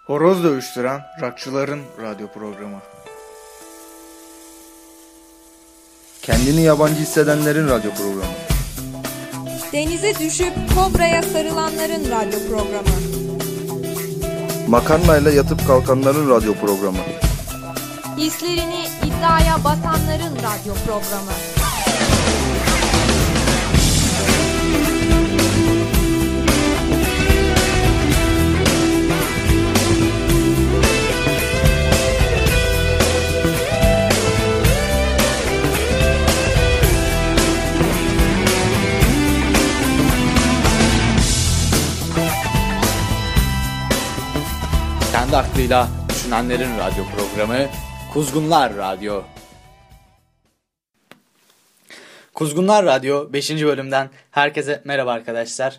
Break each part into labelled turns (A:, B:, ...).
A: Horoz dövüştüren rockçıların radyo programı.
B: Kendini yabancı hissedenlerin radyo programı.
C: Denize düşüp kobraya sarılanların radyo programı.
B: Makarnayla yatıp kalkanların radyo programı.
C: Hislerini iddiaya basanların radyo programı.
D: Kendi aklıyla düşünenlerin radyo programı Kuzgunlar Radyo. Kuzgunlar Radyo 5. bölümden herkese merhaba arkadaşlar.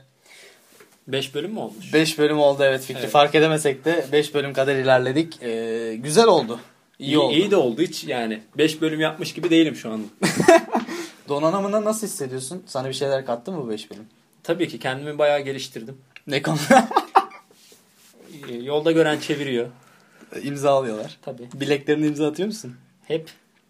E: 5 bölüm mü olmuş?
D: 5 bölüm oldu, evet Fikri. Evet. Fark edemesek de 5 bölüm kadar ilerledik. Güzel oldu. İyi oldu.
E: İyi de oldu hiç yani. 5 bölüm yapmış gibi değilim şu anda.
D: Donanımında nasıl hissediyorsun? Sana bir şeyler kattı mı bu 5 bölüm?
E: Tabii ki kendimi bayağı geliştirdim.
D: Ne konuda?
E: Yolda gören çeviriyor.
D: İmza alıyorlar.
E: Tabii.
D: Bileklerine imza atıyor musun?
E: Hep.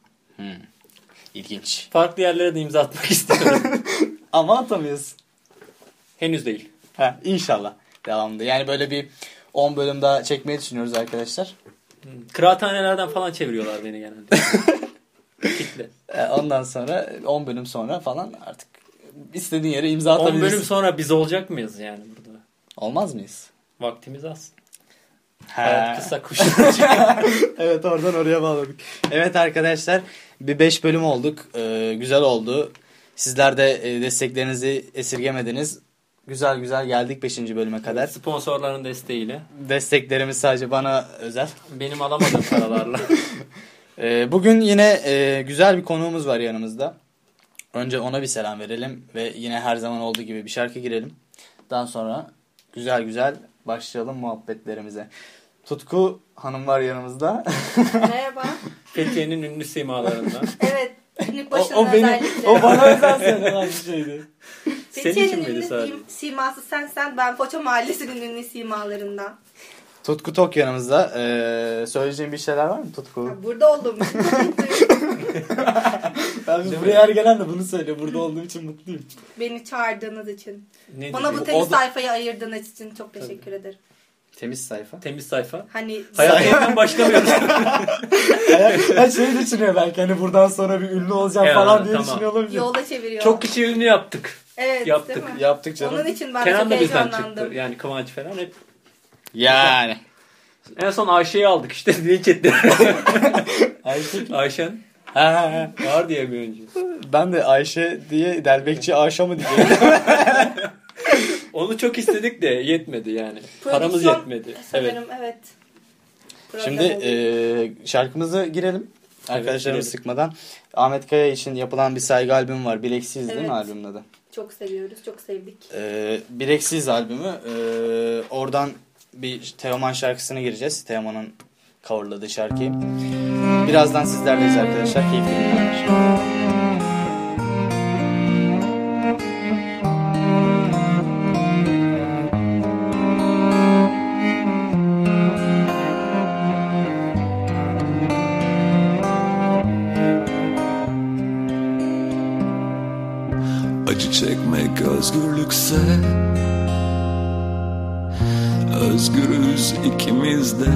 D: İlginç.
E: Farklı yerlere de imza atmak istiyorum.
D: Ama atamıyorsun.
E: Henüz değil.
D: İnşallah. Devamında. Yani böyle bir 10 bölüm daha çekmeyi düşünüyoruz arkadaşlar.
E: Kıraathanelerden falan çeviriyorlar beni genelde. Kitle.
D: Ondan sonra 10 bölüm sonra falan artık istediğin yere imza atabilirsin.
E: 10 bölüm sonra biz olacak mıyız yani burada?
D: Olmaz mıyız?
E: Vaktimiz az. Hayat kısa kuşlar.
D: Evet, oradan oraya bağladık. Evet arkadaşlar, bir 5 bölüm olduk. Güzel oldu. Sizler de desteklerinizi esirgemediniz. Güzel güzel geldik 5. bölüme kadar.
E: Sponsorların desteğiyle.
D: Desteklerimiz sadece bana özel.
E: Benim alamadığım paralarla.
D: Bugün yine güzel bir konuğumuz var yanımızda. Önce ona bir selam verelim ve yine her zaman olduğu gibi bir şarkı girelim. Daha sonra güzel güzel başlayalım muhabbetlerimize. Tutku Hanım var yanımızda.
F: Merhaba.
E: Fethiye'nin ünlü simalarından.
F: Evet. Günlük başında özellikle.
D: O bana özel söylenen bir şeydi.
F: Fethiye'nin ünlü siması sensen, ben Foça Mahallesi'nin ünlü simalarından.
D: Tutku Tok yanımızda. Söyleyeceğin bir şeyler var mı Tutku?
F: Burada olduğum için çok mutluyum.
D: Ben buraya her gelen de bunu söylüyor. Burada olduğum için mutluyum.
F: Beni çağırdığınız için.
E: Ne
F: bana bu temiz sayfayı ayırdığınız için çok teşekkür ederim.
D: Temiz sayfa?
E: Temiz sayfa.
F: Hani
E: hayata yeniden başlamıyoruz.
D: Her şeyi düşünüyor belki. Hani buradan sonra bir ünlü olacağım falan diye düşünüyor olabilir.
F: Yolda çeviriyor.
E: Çok kişi ünlü yaptık.
F: Evet,
D: Yaptık canım.
F: Onun için ben
E: Kenan
F: çok
E: da bizden
F: heyecanlandım.
E: çıktı. Yani Kıvanç falan hep.
D: Yani.
E: En son Ayşe'yi aldık işte. Linç ettiler. Ayşen. Var diye bir önce.
D: Ben de Ayşe diye Delbekçi Ayşe mı diyeceğim.
E: Onu çok istedik de yetmedi yani. Paramız yetmedi.
F: Sanırım evet.
D: Şimdi şarkımıza girelim. Arkadaşlarımız sıkmadan. Ahmet Kaya için yapılan bir saygı albümü var. Bileksiz değil mi albümün adı?
F: Çok seviyoruz. Çok sevdik.
D: Bileksiz albümü. Oradan bir Teoman şarkısına gireceğiz. Teoman'ın coverladığı şarkıyı. Birazdan sizlerleyiz arkadaşlar. Keyifli dinleyin.
G: Acı çekmek özgürlükse, özgürüz ikimiz de.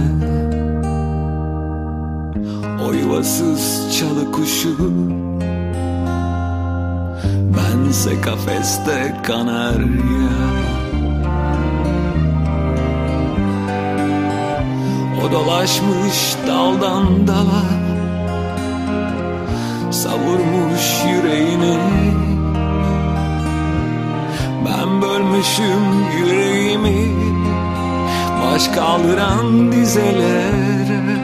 G: O yuvasız çalı kuşu, bense kafeste kanarya. O dolaşmış daldan dala, savurmuş yüreğini. Ben bölmüşüm yüreğimi baş kaldıran dizelere.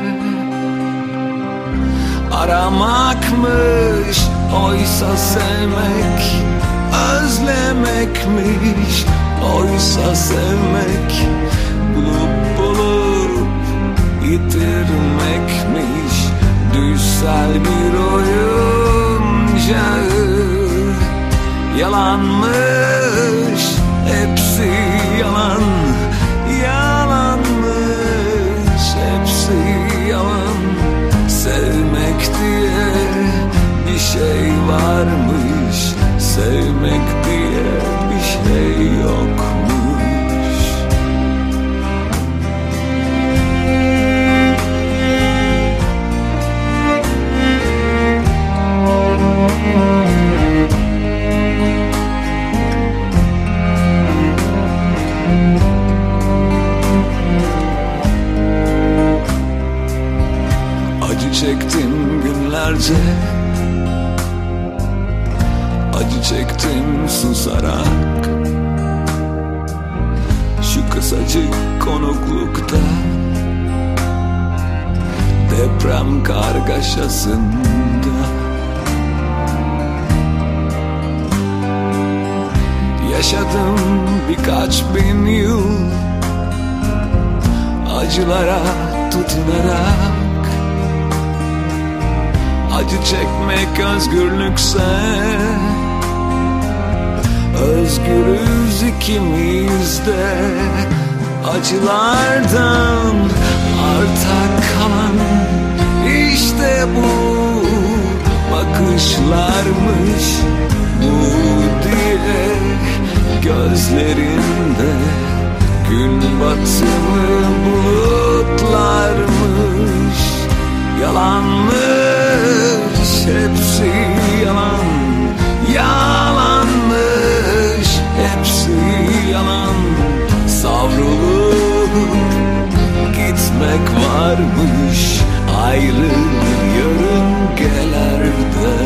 G: Aramakmış oysa sevmek, özlemekmiş oysa sevmek, bulup bulup yitirmekmiş düşsel bir oyuncağı. Yalanmış hepsi yalan, yalanmış. çektim günlerce, acı çektim susarak. Şu kısacık konuklukta, deprem kargaşasında. Yaşadım birkaç bin yıl acılara tutunarak. Acı çekmek özgürlükse, özgürüz ikimiz de. Acılardan arta kalan işte bu bakışlarmış, bu diye gözlerinde gün batımı bulutlarmış. Yalanmış, hepsi yalan, yalanmış, hepsi yalan. Savrulup gitmek varmış ayrı yörüngelerde.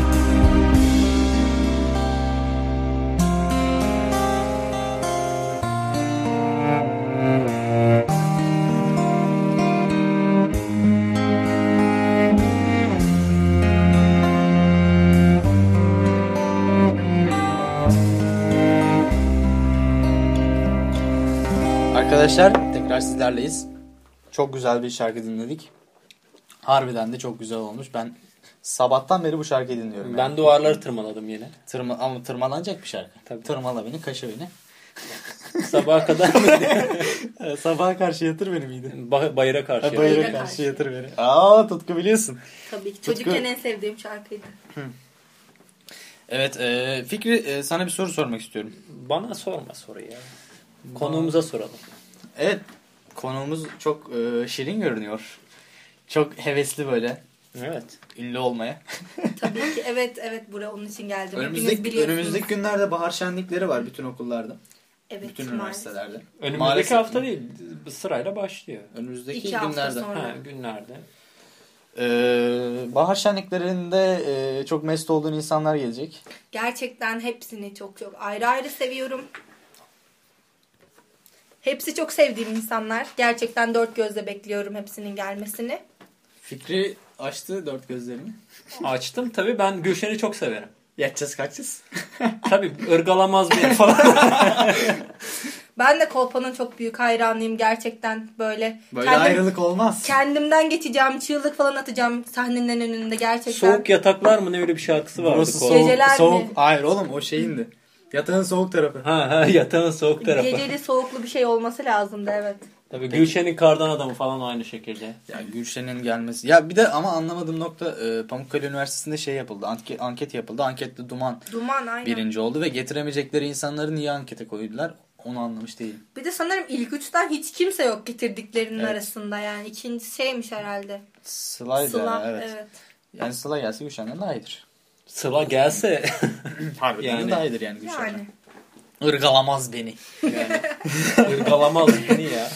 D: Arkadaşlar tekrar sizlerleyiz. Çok güzel bir şarkı dinledik. Harbiden de çok güzel olmuş. Ben sabahtan beri bu şarkıyı dinliyorum.
E: Ben duvarları tırmaladım yine.
D: Ama tırmalanacak bir şarkı.
E: Tabii.
D: Tırmala beni, kaşı beni.
E: Sabaha kadar mı?
D: Sabaha karşı yatır beni miydi?
E: Bayıra karşı.
D: Bayıra karşı yatır beni. Aa, Tutku biliyorsun.
F: Tabii ki. Çocukken en sevdiğim şarkıydı.
D: Evet, Fikri, sana bir soru sormak istiyorum.
E: Bana sorma soruyu ya. Konuğumuza soralım.
D: Evet, konuğumuz çok şirin görünüyor. Çok hevesli böyle.
E: Evet.
D: Ünlü olmaya.
F: Tabii ki. Evet buraya onun için geldim. Hepiniz biliyorsunuz.
D: Önümüzdeki günlerde bahar şenlikleri var bütün okullarda.
F: Evet,
D: bütün üniversitelerde.
E: Önümüzdeki
D: Maalesef
E: hafta değil, sırayla başlıyor.
D: Önümüzdeki
F: 2 hafta
D: günlerde.
F: sonra.
E: Günlerde.
D: Bahar şenliklerinde çok mest olduğun insanlar gelecek.
F: Gerçekten hepsini çok ayrı ayrı seviyorum. Hepsi çok sevdiğim insanlar. Gerçekten dört gözle bekliyorum hepsinin gelmesini.
D: Fikri açtı dört gözlerini.
E: Açtım tabii, ben Gülşen'i çok severim.
D: Yatacağız kaçacağız.
E: Tabii ırgalamaz bir falan.
F: Ben de Kolpa'nın çok büyük hayranıyım. Gerçekten böyle
D: ayrılık olmaz.
F: Kendimden geçeceğim, çığlık falan atacağım sahnenin önünde gerçekten.
E: Soğuk yataklar mı ne, öyle bir şarkısı vardı.
D: Burası
E: Kolpa.
F: Geceler
D: soğuk.
F: mi?
D: Hayır oğlum, o şeyindi. Yatağın soğuk tarafı.
E: Yatağın soğuk tarafı.
F: Geceli soğuklu bir şey olması lazımdı, evet.
E: Tabii Gülşen'in Kardan Adamı falan aynı şekilde.
D: Ya Gülşen'in gelmesi. Ya bir de ama anlamadığım nokta, Pamukkale Üniversitesi'nde şey yapıldı. Anket yapıldı. Ankette Duman
F: Aynen.
D: birinci oldu ve getiremeyecekleri insanları niye ankete koydular? Onu anlamış değilim.
F: Bir de sanırım ilk üçten hiç kimse yok getirdiklerinin
D: Evet.
F: arasında yani. İkincisi şeymiş herhalde.
D: Sıla'ydı.
F: Sıla,
D: Evet. Yani Sıla gelse Gülşen'den daha iyidir.
E: Sıla gelse
D: Harbiden
E: Yani.
D: daha iyidir yani Gülşen'den.
F: Yani.
D: Irgalamaz beni.
E: yani ırgalamaz beni ya.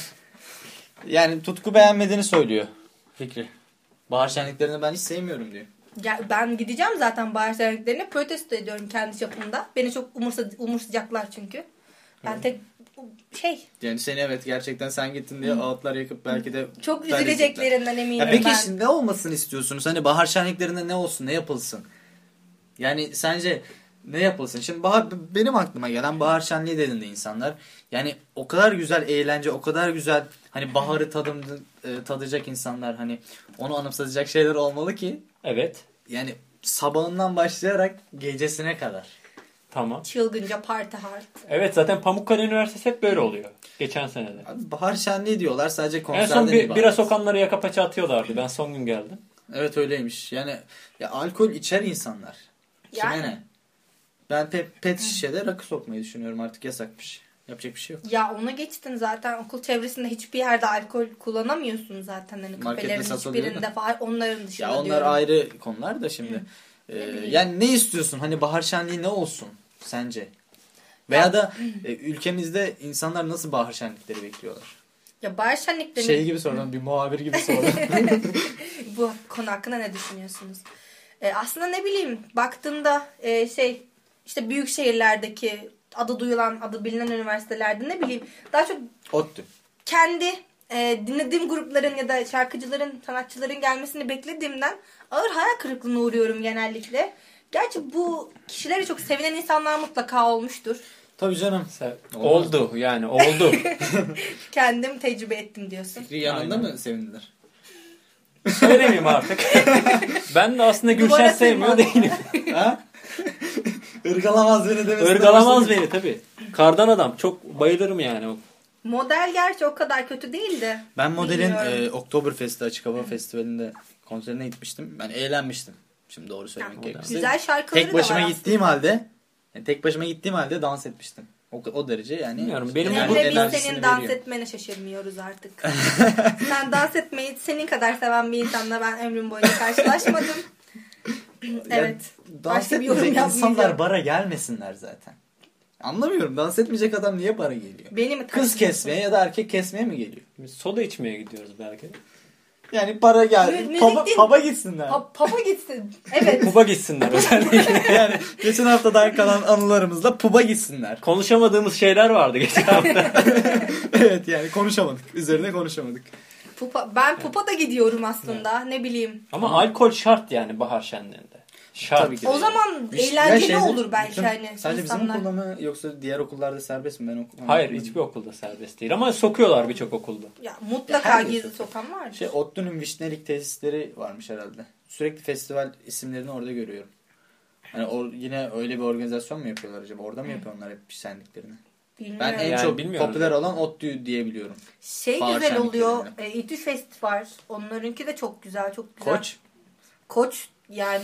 D: Yani Tutku beğenmediğini söylüyor Fikri. Bahar şenliklerini ben hiç sevmiyorum diyor.
F: Ya ben gideceğim zaten bahar şenliklerine, protesto ediyorum kendi çapımda. Beni çok umursayacaklar çünkü. Ben tek
D: Yani seni evet gerçekten sen gittin diye ağıtlar yakıp belki de
F: çok üzüleceklerinden eminim
D: ya peki
F: ben.
D: şimdi ne olmasını istiyorsunuz? Hani bahar şenliklerinde ne olsun, ne yapılsın? Yani sence ne yapılsın? Şimdi benim aklıma gelen bahar şenliği dediğinde insanlar yani o kadar güzel eğlence, o kadar güzel hani baharı tadacak insanlar, hani onu anımsatacak şeyler olmalı ki
E: Evet.
D: yani sabahından başlayarak gecesine kadar.
E: Tamam.
F: Çılgınca party hard.
E: Evet, zaten Pamukkale Üniversitesi hep böyle oluyor. Geçen sene de.
D: Abi bahar şenliği diyorlar, sadece
E: En
D: konserden
E: son
D: ibaret.
E: bira sokanları yaka paça atıyorlardı. Ben son gün geldim.
D: Evet öyleymiş. Yani ya alkol içer insanlar. Kime
F: Yani.
D: ne? Ben pet şişede rakı sokmayı düşünüyorum, artık yasakmış. Yapacak bir şey yok.
F: Ya ona geçtin zaten, okul çevresinde hiçbir yerde alkol kullanamıyorsun zaten. Hani
D: Markette
F: kafelerin
D: satılıyor
F: hiçbirinde falan, onların dışında
D: Ya onlar
F: diyorum.
D: ayrı konular da şimdi. Yani ne istiyorsun? Hani bahar şenliği ne olsun sence? Veya da ülkemizde insanlar nasıl bahar şenlikleri bekliyorlar?
F: Ya bahar şenlikleri
D: Şey gibi sordum, bir muhabir gibi sordum.
F: bu konu hakkında ne düşünüyorsunuz? Aslında ne bileyim baktığımda işte büyük şehirlerdeki adı duyulan, adı bilinen üniversitelerde ne bileyim daha çok
D: ODTÜ.
F: kendi dinlediğim grupların ya da şarkıcıların, sanatçıların gelmesini beklediğimden ağır hayal kırıklığına uğruyorum genellikle. Gerçi bu kişileri çok sevinen insanlar mutlaka olmuştur.
D: Tabii canım.
E: Oldu yani oldu.
F: Kendim tecrübe ettim diyorsun.
D: Fikri yanında
E: Aynen.
D: mı sevindiler?
E: Söylemeyeyim artık. Ben de aslında Gülşen
F: Duvara
E: sevmiyor
F: tırmandım.
E: değilim.
D: Ha? Irgalamaz beni demesi.
E: Irgalamaz beni tabii. Kardan adam. Çok bayılırım yani.
F: Model gerçi o kadar kötü değildi.
D: Ben modelin
F: Bilmiyorum.
D: Oktoberfest'te, Açık Hava Festivali'nde konserine gitmiştim. Ben eğlenmiştim. Şimdi doğru söylemek
F: Yani,
D: gerekirse.
F: güzel şarkıları
D: Tek
F: da
D: başıma
F: var
D: gittiğim halde dans etmiştim. O derece yani.
E: Bilmiyorum, benim
F: aslında.
E: bu
F: Hem de biz
D: enerjisini
F: senin dans
D: veriyor.
F: etmene şaşırmıyoruz artık. Sen dans etmeyi senin kadar seven bir insanla ben ömrüm boyunca karşılaşmadım. Evet.
D: Dans
F: Başka bir yorum
D: etmeyecek
F: yapmayacağım.
D: insanlar bara gelmesinler zaten. Anlamıyorum. Dans etmeyecek adam niye bara geliyor?
F: Beni mi
D: Kız
F: taşıyorsun?
D: kesmeye ya da erkek kesmeye mi geliyor?
E: Biz soda içmeye gidiyoruz belki.
D: Yani para geldi.
F: Müzik değil.
D: Pub'a gitsinler.
F: Pub'a gitsin. Evet.
E: Pub'a gitsinler özellikle.
D: Yani geçen haftadan kalan anılarımızla pub'a gitsinler.
E: Konuşamadığımız şeyler vardı geçen hafta.
D: Evet yani konuşamadık. Üzerine konuşamadık.
F: Ben pupa da gidiyorum aslında. Ne bileyim.
E: Ama alkol şart yani bahar şenliğinde. Şart.
D: Tabii ki de.
F: O zaman
D: Ya
F: eğlenceli
D: şeyde,
F: olur belki
D: bütün-
F: hani
D: Sadece bizim
F: insanlar.
D: okulda mı yoksa diğer okullarda serbest mi? Ben okumam.
E: Hayır hiçbir okulda serbest değil ama sokuyorlar birçok okulda.
F: Ya mutlaka
D: Ya herkes
F: gizli
D: yok.
F: sokan var.
D: ODTÜ'nün Vişnelik tesisleri varmış herhalde. Sürekli festival isimlerini orada görüyorum. Hani yine öyle bir organizasyon mu yapıyorlar acaba? Orada mı yapıyorlar hep şenliklerini?
F: Bilmiyorum.
D: Ben en
E: Yani
D: çok
E: bilmiyorum.
D: popüler olan ODTÜ diye biliyorum. Bahar
F: Güzel oluyor.
D: şenliklerinde.
F: İTÜ Fest var. Onlarınki de çok güzel. Çok güzel. Koç yani.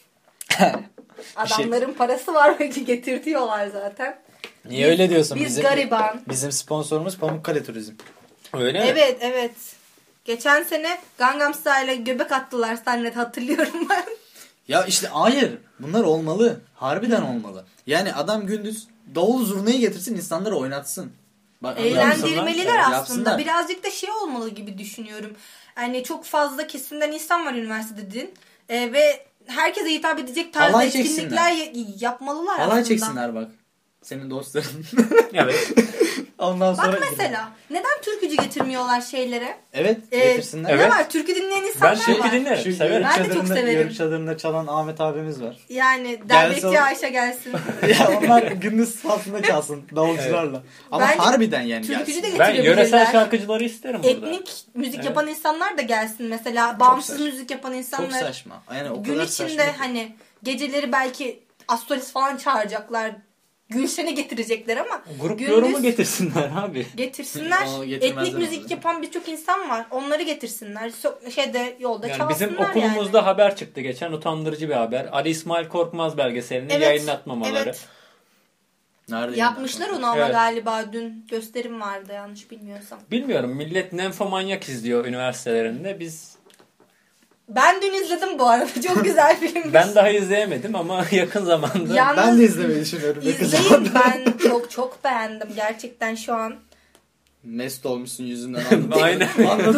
F: Adamların parası var belki getirtiyorlar zaten.
D: Niye öyle diyorsun?
F: Biz gariban.
D: Bizim sponsorumuz Pamukkale Turizm.
E: Öyle mi?
F: Evet. Geçen sene Gangnam Style'a göbek attılar sannet hatırlıyorum ben.
D: Ya işte hayır. Bunlar olmalı. Harbiden olmalı. Yani adam gündüz davul zurnayı getirsin, insanları oynatsın. Bak,
F: Eğlendirmeliler
D: yapsınlar.
F: aslında.
D: Yapsınlar.
F: Birazcık da şey olmalı gibi düşünüyorum. Yani çok fazla kesimden insan var üniversitede dedin. Ve herkese hitap edecek tarzda
D: Halay
F: etkinlikler yapmalılar aslında.
D: Halay çeksinler bak. Senin dostların.
E: Evet.
D: Ondan sonra...
F: Bak mesela neden türkücü getirmiyorlar şeylere?
D: Evet getirsinler.
F: Ne var? Türkü dinleyen insanlar
E: Ben türkü
F: var.
E: dinlerim.
D: Şu
E: Severim.
F: Ben de çok severim.
D: yarı çadırında çalan Ahmet abimiz var.
F: Yani
D: Gelse
F: Derbekçi
D: o-
F: Ayşe gelsin.
D: Ya onlar gündüz sahasında çalsın davulcularla. Ama
F: Bence
D: harbiden yani
F: türkücü
D: gelsin.
F: de
E: Ben
F: getirebilirler.
E: yöresel şarkıcıları isterim burada.
F: Etnik müzik
E: Evet.
F: yapan insanlar da gelsin mesela. Bağımsız
D: saçma.
F: müzik yapan
D: Çok
F: insanlar.
D: saçma. Yani o
F: Gün
D: kadar
F: içinde
D: saçma ki.
F: hani geceleri belki astrolist falan çağıracaklar. Gülşen'i getirecekler ama
E: Grup
F: gündüz
E: yorumu getirsinler abi.
F: getirsinler.
D: O getirmezler
F: Etnik müzik
D: orada.
F: yapan birçok insan var. Onları getirsinler. Yolda
E: Yani
F: çalsınlar
E: bizim okulumuzda
F: yani.
E: haber çıktı geçen, utandırıcı bir haber. Ali İsmail Korkmaz belgeselini
F: Evet,
E: yayınlatmamaları.
F: evet.
D: Nerede
F: Yapmışlar onu ama
E: Evet.
F: galiba dün gösterim vardı yanlış bilmiyorsam.
E: Bilmiyorum, millet Nymfomanyak izliyor üniversitelerinde. Biz
F: Ben dün izledim bu arada. Çok güzel filmmiş.
E: ben daha izleyemedim ama yakın zamanda.
F: Yalnız
D: Ben de izlemeyi düşünüyorum.
F: İzleyin, ben çok beğendim gerçekten şu an.
D: Mest olmuşsun yüzünden anladım.
E: Aynen.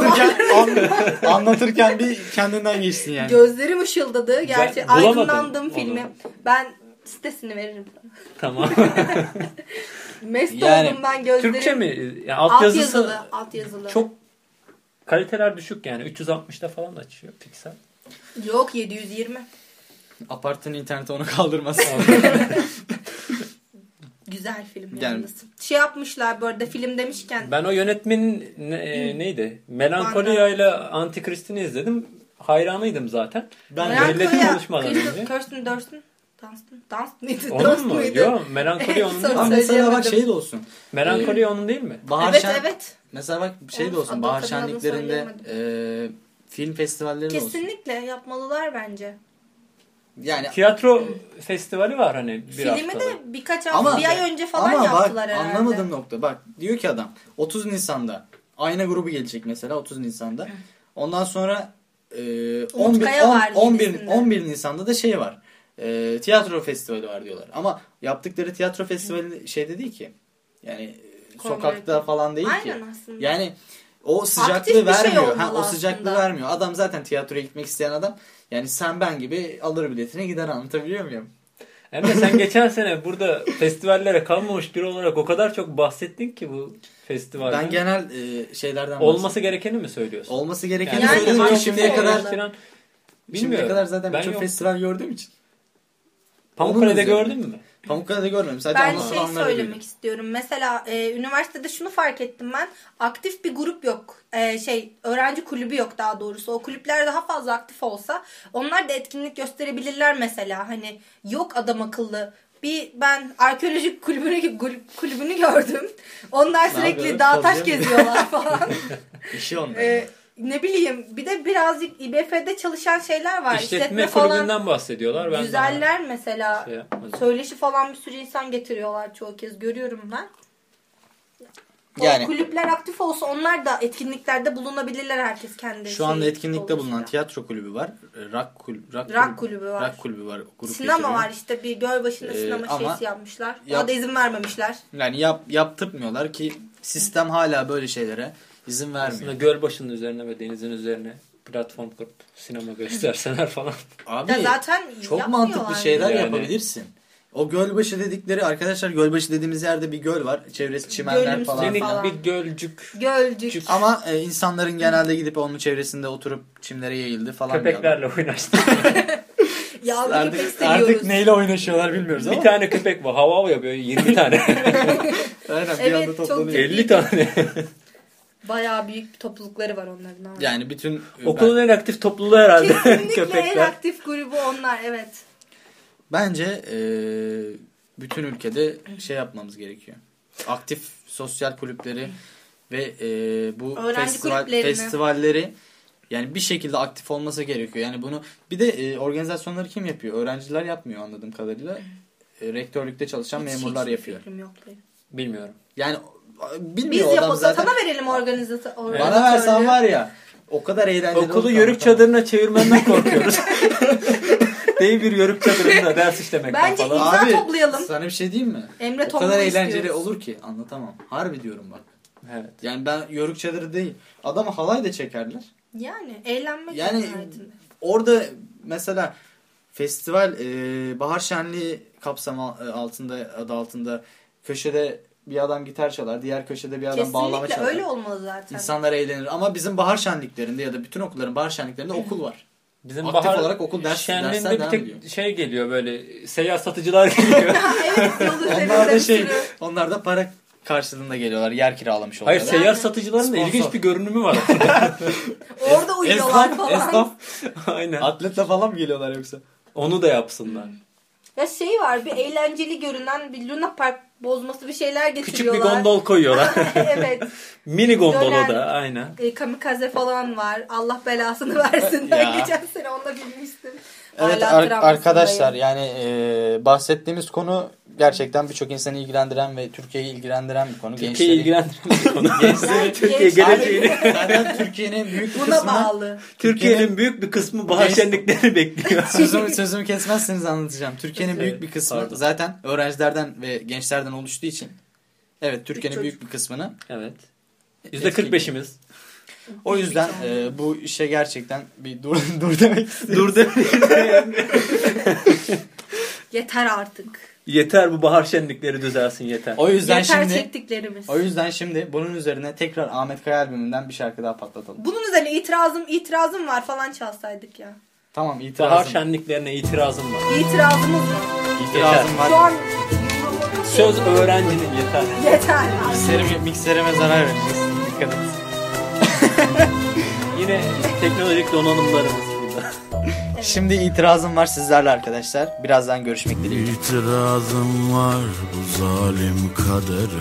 D: Anlatırken bir kendinden geçsin yani.
F: Gözlerim ışıldadı. Gerçi
E: Ben bulamadım
F: aydınlandım
E: onu.
F: filmi. Ben sitesini veririm sana.
E: Tamam.
F: Mest
D: Yani,
F: oldum ben gözlerim.
E: Türkçe mi? Yani
F: Alt yazılı.
E: çok kaliteler düşük yani. 360'da falan açıyor piksel.
F: Yok 720.
D: Apartın interneti onu kaldırmaz.
F: Güzel film
D: Yani-
F: yalnız. Şey yapmışlar bu arada film demişken.
E: Ben o yönetmenin neydi? Melankolia ile Antikrist'ini izledim. Hayranıydım zaten.
D: Ben
E: milletin konuşmadan önce.
F: Kirsten Dunst mıydı?
E: Onun
F: Dunst
E: mu?
F: muydu?
E: Yok, Melankolia onun değil
F: Sonra
E: mi?
D: Ama mesela bak
F: söyleyemedim.
D: şey de olsun.
E: Melankolia onun değil mi?
D: Bahar
F: Evet.
D: Mesela bak şey de
F: Of,
D: olsun.
F: adını
D: Bahar
F: adını
D: şenliklerinde film festivalleri de olsun.
F: Kesinlikle yapmalılar bence.
D: Yani
E: Tiyatro festivali var hani bir
F: Filmi
E: haftada.
F: de birkaç hafta, bir ay önce falan
D: ama
F: yaptılar
D: bak,
F: herhalde.
D: anlamadığım nokta. Bak diyor ki adam 30 Nisan'da Ayna grubu gelecek mesela 30 Nisan'da. Ondan sonra 11 Nisan'da da şey var. Tiyatro festivali var diyorlar. Ama yaptıkları tiyatro festivali şeyde değil ki. Yani sokakta
F: Kongre.
D: falan değil ki.
F: Aynen aslında.
D: Yani o sıcaklığı
F: Aktif bir şey
D: vermiyor.
F: olmalı
D: O sıcaklığı
F: aslında.
D: vermiyor. Adam zaten tiyatroya gitmek isteyen adam. Yani sen ben gibi alır biletine gider, anlatabiliyor muyum?
E: Emre sen geçen sene burada festivallere kalmamış biri olarak o kadar çok bahsettin ki bu festivalden.
D: Ben genel şeylerden
E: olması gerekeni mi söylüyorsun?
D: olması gerekeni
F: Yani
D: söyledim
F: aktif
D: ki şimdiye kadar
F: olmalı.
E: falan.
D: şimdiye kadar zaten
E: Ben
D: birçok
E: yok.
D: festival gördüğüm için.
E: Pamukkale'de
D: Onun
E: gördün mü?
D: Pamukkale'de görmedim. Sadece
F: Ben
D: anlatılanları
F: söylemek
D: duydum.
F: istiyorum. Mesela üniversitede şunu fark ettim ben. Aktif bir grup yok. Öğrenci kulübü yok daha doğrusu. O kulüpler daha fazla aktif olsa onlar da etkinlik gösterebilirler mesela. Hani yok adam akıllı. Ben arkeolojik kulübünü gördüm. Onlar sürekli
D: yapıyorlar?
F: dağ taş
D: Kazıyor mu?
F: geziyorlar falan.
D: İşi onlar.
F: Ne bileyim, bir de birazcık İBF'de çalışan şeyler var.
E: İşletme
F: falan.
E: kulübünden bahsediyorlar. Ben
F: Güzeller mesela.
E: şey yapmadım.
F: Söyleşi falan bir sürü insan getiriyorlar çoğu kez. Görüyorum ben.
D: Yani-
F: O kulüpler aktif olsa onlar da etkinliklerde bulunabilirler, herkes kendi.
D: Şu anda
F: şeyi
D: etkinlikte
F: olursa.
D: bulunan tiyatro kulübü var. Rock
F: kulübü var.
D: Rock kulübü var. Grup
F: Sinema
D: getiriyor.
F: var işte, bir Gölbaşı'nda sinema
D: ama
F: şeysi yapmışlar.
D: yap-
F: Ona da izin vermemişler.
D: Yani yaptırmıyorlar ki sistem hala böyle şeylere izin vermiyor.
E: Aslında Gölbaşı'nın üzerine ve denizin üzerine platform kurup sinema gösterseler falan.
D: Abi
F: Ya zaten
D: çok
F: yapmıyorlar
D: mantıklı şeyler
E: yani.
D: yapabilirsin. O Gölbaşı dedikleri, arkadaşlar Gölbaşı dediğimiz yerde bir göl var. Çevresi çimenler
F: Gölümsü
D: falan.
E: Minik
F: falan.
E: bir gölcük.
F: Gölcük.
D: Ama insanların genelde gidip onun çevresinde oturup çimlere yayıldı falan.
E: Köpeklerle oynaştı.
F: Yavru köpek
D: Artık
F: seviyoruz.
D: neyle oynaşıyorlar bilmiyoruz ama.
E: Bir tane köpek var. Hava yapıyor. 20 tane.
D: Aynen, bir
F: Evet,
D: anda
F: çok
D: toplanıyor.
E: 50 tane.
F: Bayağı büyük toplulukları var onların. Ama.
D: Yani bütün
E: Okulun en aktif topluluğu herhalde.
F: Kesinlikle en
E: Köpekler.
F: aktif grubu onlar, evet.
D: bence bütün ülkede şey yapmamız gerekiyor. Aktif sosyal kulüpleri ve bu
F: Öğrenci kulüplerini.
D: festivalleri yani bir şekilde aktif olması gerekiyor. Yani bunu bir de organizasyonları kim yapıyor? Öğrenciler yapmıyor anladığım kadarıyla. Rektörlükte çalışan memurlar
F: Hiçbir
D: yapıyor.
F: fikrim yok benim.
E: Bilmiyorum.
D: Yani
F: Biz
D: bilmiyor adam
F: yapalım.
D: zaten.
F: Sana verelim organizatörlüğü.
D: Bana versen var ya, o kadar eğlenceli
E: Okulu
D: olur
E: yörük
D: ki
E: çadırına çevirmenden korkuyoruz. Değil bir yörük çadırında ders işlemekten
F: Bence
E: falan.
F: İmza toplayalım.
D: Sana bir şey diyeyim mi?
F: Emre
D: O
F: topluluğu
D: kadar eğlenceli
F: istiyoruz.
D: olur ki anlatamam. Harbi diyorum bak.
E: Evet.
D: Yani ben yörük çadırı değil. Adamı halay da çekerler.
F: Yani eğlenmek
D: Yani
F: nihayetinde.
D: orada mesela festival bahar şenliği kapsamı altında, adı altında köşede bir adam gitar çalar, diğer köşede bir adam bağlama
F: Kesinlikle
D: çalar.
F: öyle olmalı zaten.
D: İnsanlar eğlenir ama bizim bahar şenliklerinde ya da bütün okulların bahar şenliklerinde okul var.
E: Bizim
D: Aktif
E: bahar
D: olarak okul dersler
E: şenliğinde bir
D: devam
E: tek
D: ediyor.
E: şey geliyor böyle seyyar satıcılar geliyor.
F: Evet, yolu
D: Onlar da
F: üzerinde
D: onlar da para karşılığında geliyorlar. Yer kiralamış oluyorlar.
E: Hayır, seyyar satıcıların da
D: Sponsor.
E: ilginç bir görünümü var.
F: Orada uyuyorlar falan.
D: Esnaf.
E: Aynen.
D: Atletle falan mı geliyorlar yoksa?
E: Onu da yapsınlar.
F: Ya şey var, bir eğlenceli görünen bir Luna Park bozması bir şeyler
E: Küçük bir
F: getiriyorlar.
E: gondol koyuyorlar.
F: Evet.
E: Mini gondolu
F: Dönen-
E: da aynen.
F: Kamikaze falan var. Allah belasını versin. Ben
D: Ya.
F: geçen sene onunla bilmiştim.
D: Evet
F: Hala travmasındayım.
D: arkadaşlar yani bahsettiğimiz konu gerçekten birçok insanı ilgilendiren ve Türkiye'yi ilgilendiren bir konu.
E: Türkiye'yi ilgilendiren bir konu.
F: Yani
E: Türkiye
F: gençler-
E: geleceğini.
D: Zaten Türkiye'nin büyük bir
F: Buna
D: kısmını
F: bağlı.
E: Türkiye'nin büyük bir kısmı bahar
D: Genç-
E: şenliklerini bekliyor.
D: sözümü kesmezseniz anlatacağım. Türkiye'nin
E: Evet,
D: büyük bir kısmı
E: pardon.
D: zaten öğrencilerden ve gençlerden oluştuğu için evet Türkiye'nin
F: çocuk.
D: büyük bir kısmını
E: Evet. %45'imiz.
D: o yüzden bu işe gerçekten bir dur demek istiyorum.
E: Dur demeyin.
F: Yeter artık.
E: Yeter, bu bahar şenlikleri düzelsin yeter.
D: O yüzden
F: Yeter
D: şimdi
F: çektiklerimiz.
D: o yüzden şimdi bunun üzerine tekrar Ahmet Kaya albümünden bir şarkı daha patlatalım.
F: Bunun üzerine itirazım var falan çalsaydık ya.
D: Tamam
E: Bahar
D: itirazım.
E: şenliklerine itirazım var.
F: İtirazımız var.
D: İtirazım var.
F: Şu an
E: Söz öğrencinin yeter.
F: yeter.
D: Mikserime zarar vereceğiz. Dikkat et.
E: Yine teknolojik donanımlarımız burada.
D: Şimdi itirazım var sizlerle arkadaşlar. Birazdan görüşmek dileğiyle.
G: İtirazım var bu zalim kadere.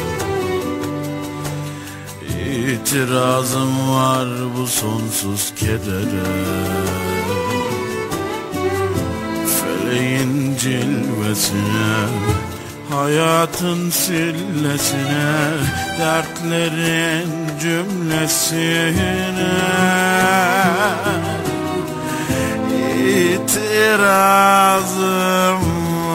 G: İtirazım var bu sonsuz kedere. Feleğin cilvesine, hayatın sillesine, dertlerin cümlesine İtirazım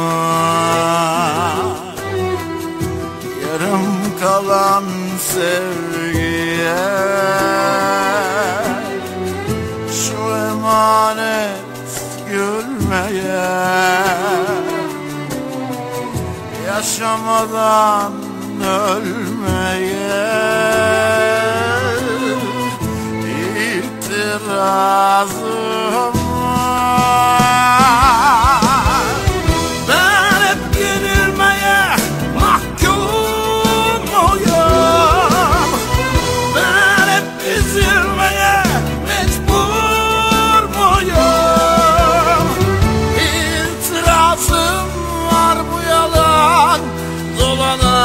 G: var. Yarım kalan sevgiye yaşamadan ölmeye itirazım var. Ben hep yenilmeye mahkumuyum. Ben hep üzülmeye mecbur muyum? İtirazım var bu yalan dolana.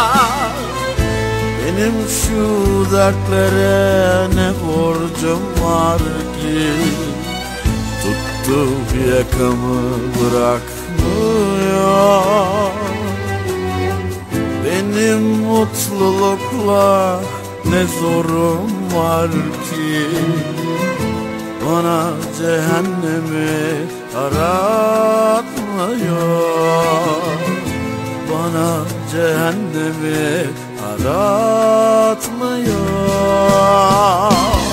G: Benim şu dertlere ne borcum var ki? Tuttu yakamı bırakmıyor. Benim mutlulukla ne zorum var ki? Bana cehennemi aratmıyor. Bana cehennemi aratmıyor.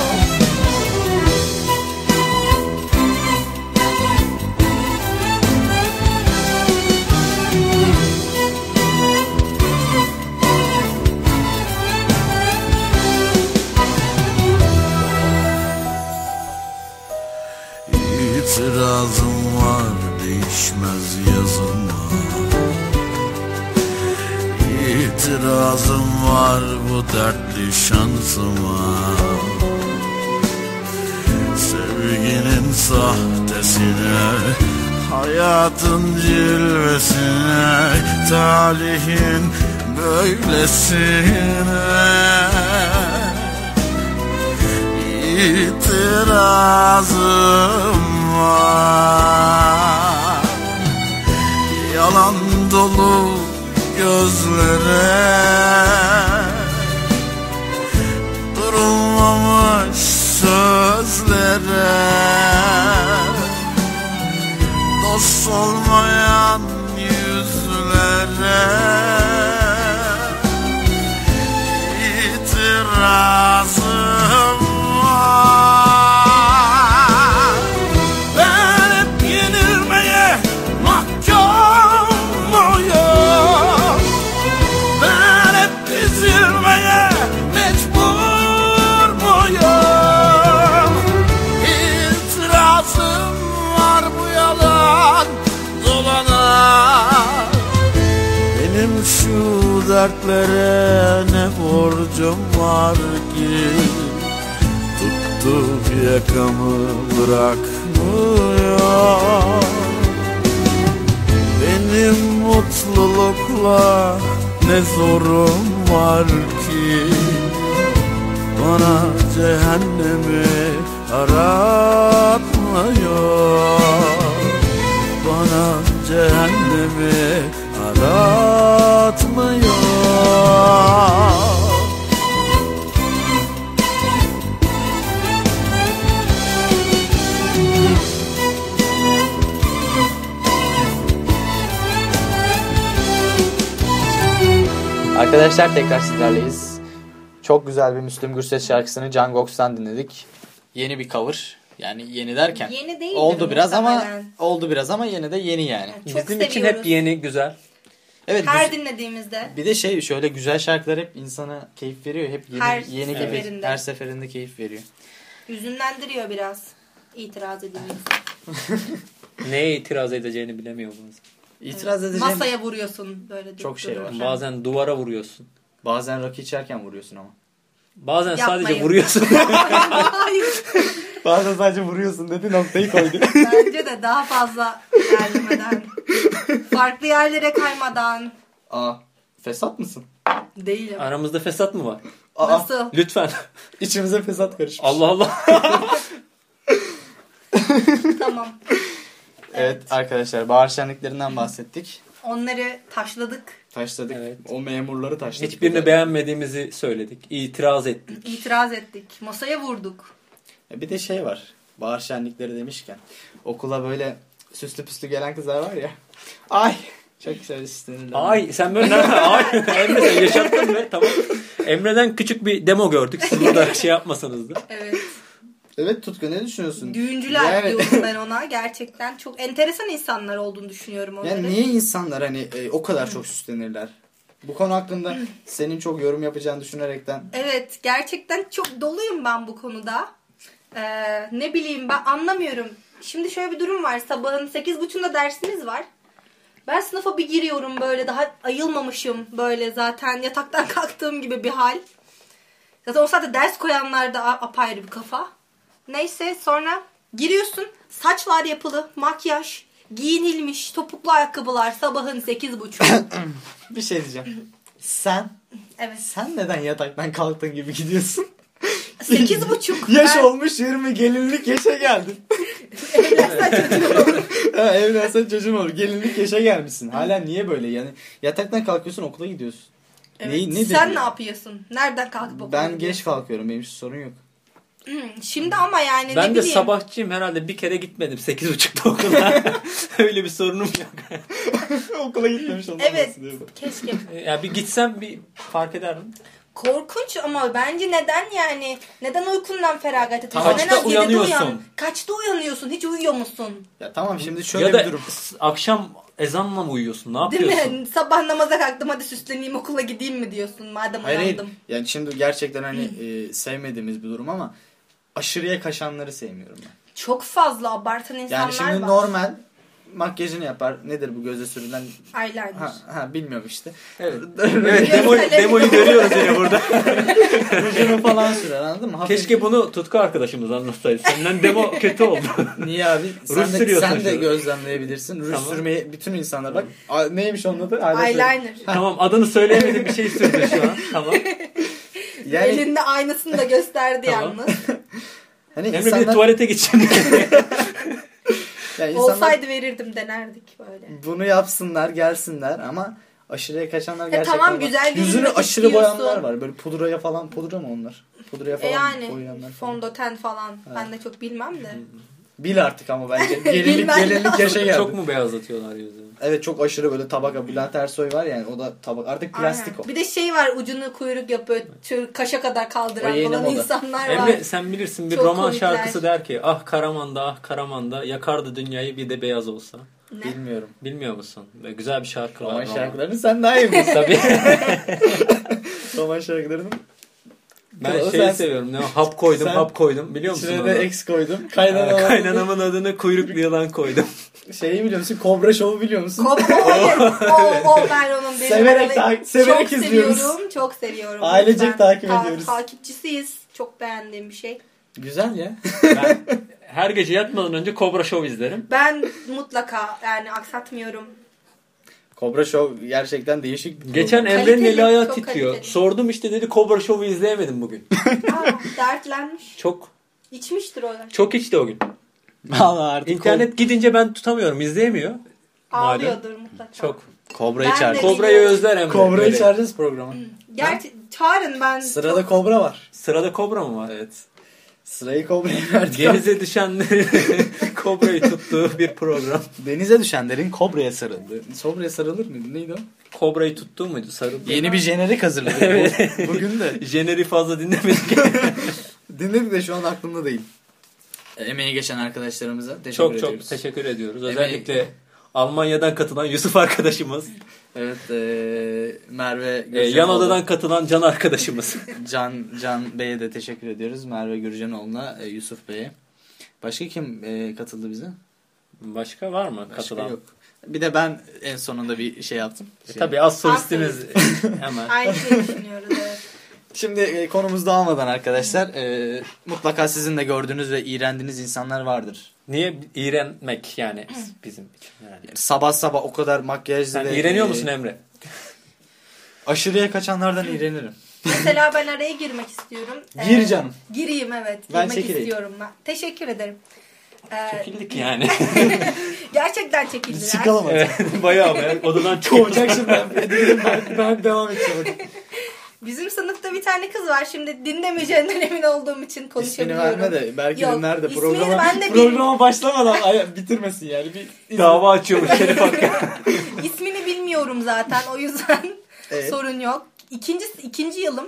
G: İtirazım var değişmez yazıma. İtirazım var bu dertli şansıma. Sevginin sahtesine, hayatın cilvesine, talihin böylesine. İtirazım var. Yalan dolu gözlere, durulmamış sözlere, dost olmayan yüzlere. İtirazım var. Ben hep yenilmeye mahkumuyum. Ben hep üzülmeye mecbur muyum? İtirazım var bu yalan dolana. Benim şu dertlere ne borcum var ki? Tuttu yakamı bırakmıyor. Benim mutlulukla ne zorum var ki? Bana cehennemi aratmıyor. Bana cehennemi aratmıyor.
D: Arkadaşlar tekrar sizlerleyiz. Çok güzel bir Müslüm Gürses şarkısını Can Gox'tan dinledik. Yeni bir cover. Yani yeni derken.
F: Yeni değildir
D: oldu biraz
F: muhtemelen.
D: oldu biraz ama yine de yeni yani.
F: Çok
E: Bizim
F: seviyoruz.
E: için hep yeni, güzel.
D: Evet.
F: Her dinlediğimizde.
D: Bir de şöyle güzel şarkılar hep insana keyif veriyor. Hep yeni
F: seferinde.
D: her seferinde keyif veriyor.
F: Hüzünlendiriyor biraz. İtiraz edilmesi.
E: Neye itiraz edeceğini bilemiyor bunun.
D: İtiraz edeceğim.
F: Masaya vuruyorsun böyle.
D: Çok şey var.
E: Bazen duvara vuruyorsun.
D: Bazen rakı içerken vuruyorsun ama.
E: Bazen
F: Yapmayın.
E: sadece vuruyorsun.
F: Hayır.
D: Bazen sadece vuruyorsun dedi, noktayı koydu.
F: Bence de daha fazla ilerlemeden. Farklı yerlere kaymadan.
D: Aa, fesat mısın?
F: Değilim.
E: Aramızda fesat mı var?
F: Nasıl?
E: Lütfen.
D: İçimize fesat karışmış.
E: Allah Allah.
F: Tamam.
D: Evet arkadaşlar, bahar şenliklerinden bahsettik.
F: Onları taşladık.
D: Taşladık.
E: Evet.
D: O memurları taşladık.
E: Hiçbirini beğenmediğimizi söyledik. İtiraz ettik.
F: İtiraz ettik. Masaya vurduk.
D: Bir de şey var. Bahar şenlikleri demişken. Okula böyle süslü püslü gelen kızlar var ya. Ay. Çok güzel sinirlendim.
E: Ay sen böyle ay Emre sen yaşattın be tamam. Emre'den küçük bir demo gördük. Siz burada şey yapmasanız da.
F: Evet.
D: Evet Tutku, ne düşünüyorsun?
F: Düğüncüler
D: Yani-
F: diyorum ben ona. Gerçekten çok enteresan insanlar olduğunu düşünüyorum onların.
D: Yani niye insanlar hani o kadar çok süslenirler? Bu konu hakkında senin çok yorum yapacağını düşünerekten.
F: Evet, gerçekten çok doluyum ben bu konuda. Ne bileyim, ben anlamıyorum. Şimdi şöyle bir durum var. Sabahın 8.30'da dersimiz var. Ben sınıfa bir giriyorum, böyle daha ayılmamışım, böyle zaten yataktan kalktığım gibi bir hal. Zaten o saatte ders koyanlar da apayrı bir kafa. Neyse, sonra giriyorsun, saçlar yapılı, makyaj, giyinilmiş, topuklu ayakkabılar, sabahın 8.30.
D: Bir şey diyeceğim. Sen
F: Evet.
D: neden yataktan kalktığın gibi gidiyorsun?
F: 8.30.
D: Yaş
F: Ben-
D: olmuş 20, gelinlik yaşa geldin. Evlensen çocuğun olur. Gelinlik yaşa gelmişsin. Hala niye böyle? Yani yataktan kalkıyorsun, okula gidiyorsun.
F: Evet.
D: Nedir
F: Sen
D: ya?
F: ne yapıyorsun? Nereden kalkıp okula
D: Ben geç
F: gidiyorsun?
D: kalkıyorum. Benim için sorun yok.
F: Şimdi ama yani
E: Ben
F: ne
E: de
F: bileyim.
E: sabahçıyım, herhalde bir kere gitmedim 8.30'da okula. Öyle bir sorunum yok.
D: Okula gitmemiş olmam
F: Evet. Keşke.
E: Ya bir gitsem bir fark ederim.
F: Korkunç ama bence neden yani? Neden uykundan feragat ediyorsun?
E: Kaçta
F: En az 7'de
E: uyanıyorsun?
F: uyan. Kaçta uyanıyorsun? Hiç uyuyor musun?
D: Ya tamam, şimdi şöyle
E: Ya da
D: bir durum.
E: akşam ezanla mı uyuyorsun? Ne
F: Değil
E: yapıyorsun?
F: mi? Sabah namaza kalktım, hadi süsleneyim okula gideyim mi diyorsun madem
D: Hayır, hayır.
F: uyandım.
D: Yani şimdi gerçekten hani sevmediğimiz bir durum ama aşırıya kaçanları sevmiyorum ben.
F: Çok fazla abartan insanlar
D: Yani şimdi
F: var.
D: normal makyajını yapar. Nedir bu göze sürülen?
F: Eyeliner.
D: Bilmiyorum işte.
E: Evet. Evet, demoyu görüyoruz yine burada.
D: Rujunu falan sürer, anladın mı? Hafif-
E: Keşke bunu Tutku arkadaşımız anlatsaydı. Senden demo kötü oldu.
D: Niye abi?
E: Ruj sürüyorsun
D: Sen de
E: şurada.
D: gözlemleyebilirsin. Ruj
E: Tamam.
D: sürmeyi bütün insanlar bak. Neymiş onun adı?
F: Eyeliner.
E: Tamam, adını söyleyemedim, bir şey sürdü şu an. Tamam.
D: Yani
F: Elinde aynasını da gösterdi
E: Tamam.
F: yalnız.
D: hani
E: Emre bir
D: insanlar,
E: de tuvalete git şimdi.
D: yani insanlar
F: Olsaydı verirdim, denerdik böyle.
D: bunu yapsınlar, gelsinler ama aşırıya kaçanlar gerçekten
F: tamam,
D: var.
F: güzel
D: Yüzünü
F: görünmek
D: aşırı
F: istiyorsun.
D: boyanlar var. Böyle pudraya falan, pudra mı onlar? Pudraya falan
F: Yani
D: boyayanlar falan.
F: fondöten falan. Ben de çok bilmem de.
D: Bil artık ama bence. Gelinlik
F: Bilmem
D: yaşa geldi.
E: Çok mu beyazlatıyorlar yüzünü?
D: Evet, çok aşırı böyle tabaka. Bülent Ersoy var yani, o da tabak. Artık plastik
F: Aynen.
D: o.
F: Bir de şey var, ucunu kuyruk yapıyor, kaşa kadar kaldıran
D: O yeni
F: falan
D: moda.
F: insanlar var.
E: Emre sen bilirsin, bir
F: Çok
E: roman
F: komikler.
E: şarkısı der ki ah Karaman'da ah Karaman'da yakardı dünyayı bir de beyaz olsa.
F: Ne?
D: Bilmiyorum.
E: Bilmiyor musun? Ve güzel bir şarkı var.
D: Roman şarkılarını sen daha iyi bilirsin.
E: Tabii.
D: Roman şarkılarını.
E: Ben
D: O
E: şeyi
D: sen-
E: seviyorum. Ne? Hap koydum,
D: Sen-
E: hap koydum. Biliyor musun
D: İçine
E: onu?
D: de X koydum. Kaynanamın
E: Kaynanamın adını kuyruklu yılan koydum.
D: şeyi biliyor musun? Kobra Show'u biliyor musun?
F: O ben onun benim
D: Severek
F: arabayı
D: severek
F: çok
D: izliyoruz.
F: seviyorum. Çok seviyorum.
D: Ailecek
F: Lütfen.
D: takip ediyoruz.
F: Takipçisiyiz. Çok beğendiğim bir şey.
D: Güzel ya.
E: Ben her gece yatmadan önce Cobra Show izlerim.
F: Ben mutlaka yani aksatmıyorum.
D: Kobra Show gerçekten değişik. bir
E: Geçen
D: program.
E: Emre'nin
F: Kaliteli,
E: eli ayağı
F: çok
E: titriyor.
F: kaliteli.
E: Sordum işte, dedi Cobra Show'u izleyemedim bugün.
F: Dertlenmiş.
E: Çok
F: İçmiştir o.
E: çok içti o gün.
D: Vallahi artık
E: İnternet gidince ben tutamıyorum, izleyemiyor.
F: Ağlıyordur mutlaka.
E: Çok.
D: Kobra'yı
F: Ben
D: çağır.
F: de-
E: Kobra'yı özler Emre.
D: Kobra'yı
E: böyle.
D: çağıracağız programa.
F: Gerçi çağırın, ben
D: Sırada Kobra var.
E: Sırada Kobra mı var?
D: Evet. Sırayı Kobra'ya verdik.
E: Denize düşenlerin Kobra'yı tuttuğu bir program.
D: Denize düşenlerin Kobra'ya sarıldı. Kobra'ya sarılır mıydı? Neydi o?
E: Kobra'yı tuttuğu muydu? Sarıldı.
D: Yeni bir jenerik hazırladık.
E: Evet.
D: Bugün de.
E: Jeneri fazla dinlemedik.
D: Dinledik de şu an aklımda değil. Emeği geçen arkadaşlarımıza teşekkür
E: Çok
D: ediyoruz.
E: teşekkür ediyoruz.
D: Emeği-
E: Özellikle Almanya'dan katılan Yusuf arkadaşımız.
D: Evet, Merve
E: Yan
D: Gürcanoğlu.
E: odadan katılan Can arkadaşımız.
D: Can Bey'e de teşekkür ediyoruz. Merve Gürcanoğlu'na, Yusuf Bey'e. Başka kim katıldı bize?
E: Başka var mı
D: Başka
E: katılan?
D: yok. Bir de ben en sonunda bir şey yaptım.
E: Tabii az solistimiz hemen.
F: aynı şeyi düşünüyoruz. Evet.
D: Şimdi konumuz dağılmadan arkadaşlar, mutlaka sizin de gördüğünüz ve iğrendiğiniz insanlar vardır.
E: Niye iğrenmek yani bizim için herhalde.
D: Sabah sabah o kadar makyajlı
E: Sen
D: ve
E: iğreniyor musun Emre?
D: aşırıya kaçanlardan iğrenirim.
F: Mesela ben araya girmek istiyorum.
D: Gir canım.
F: Gireyim, evet.
D: Ben
F: Girmek
D: çekileyim.
F: istiyorum ben. Teşekkür ederim.
E: Çekildik yani.
F: Gerçekten çekildiler.
D: Çıkalım hadi.
E: Evet, bayağı be. Odadan
D: Kovacak şimdi ben devam edeceğim.
F: Bizim sınıfta bir tane kız var. Şimdi dinlemeyeceğinden emin olduğum için
D: İsmini
F: konuşabiliyorum.
D: verme de belki
F: Yok,
D: de nerede
F: ismini
D: programa,
F: ben de
D: programa başlamadan bitirmesin yani. Bir
E: dava açıyormuş Şerif Hakkı.
F: İsmini bilmiyorum zaten. O yüzden
D: Evet.
F: sorun yok. İkinci yılım.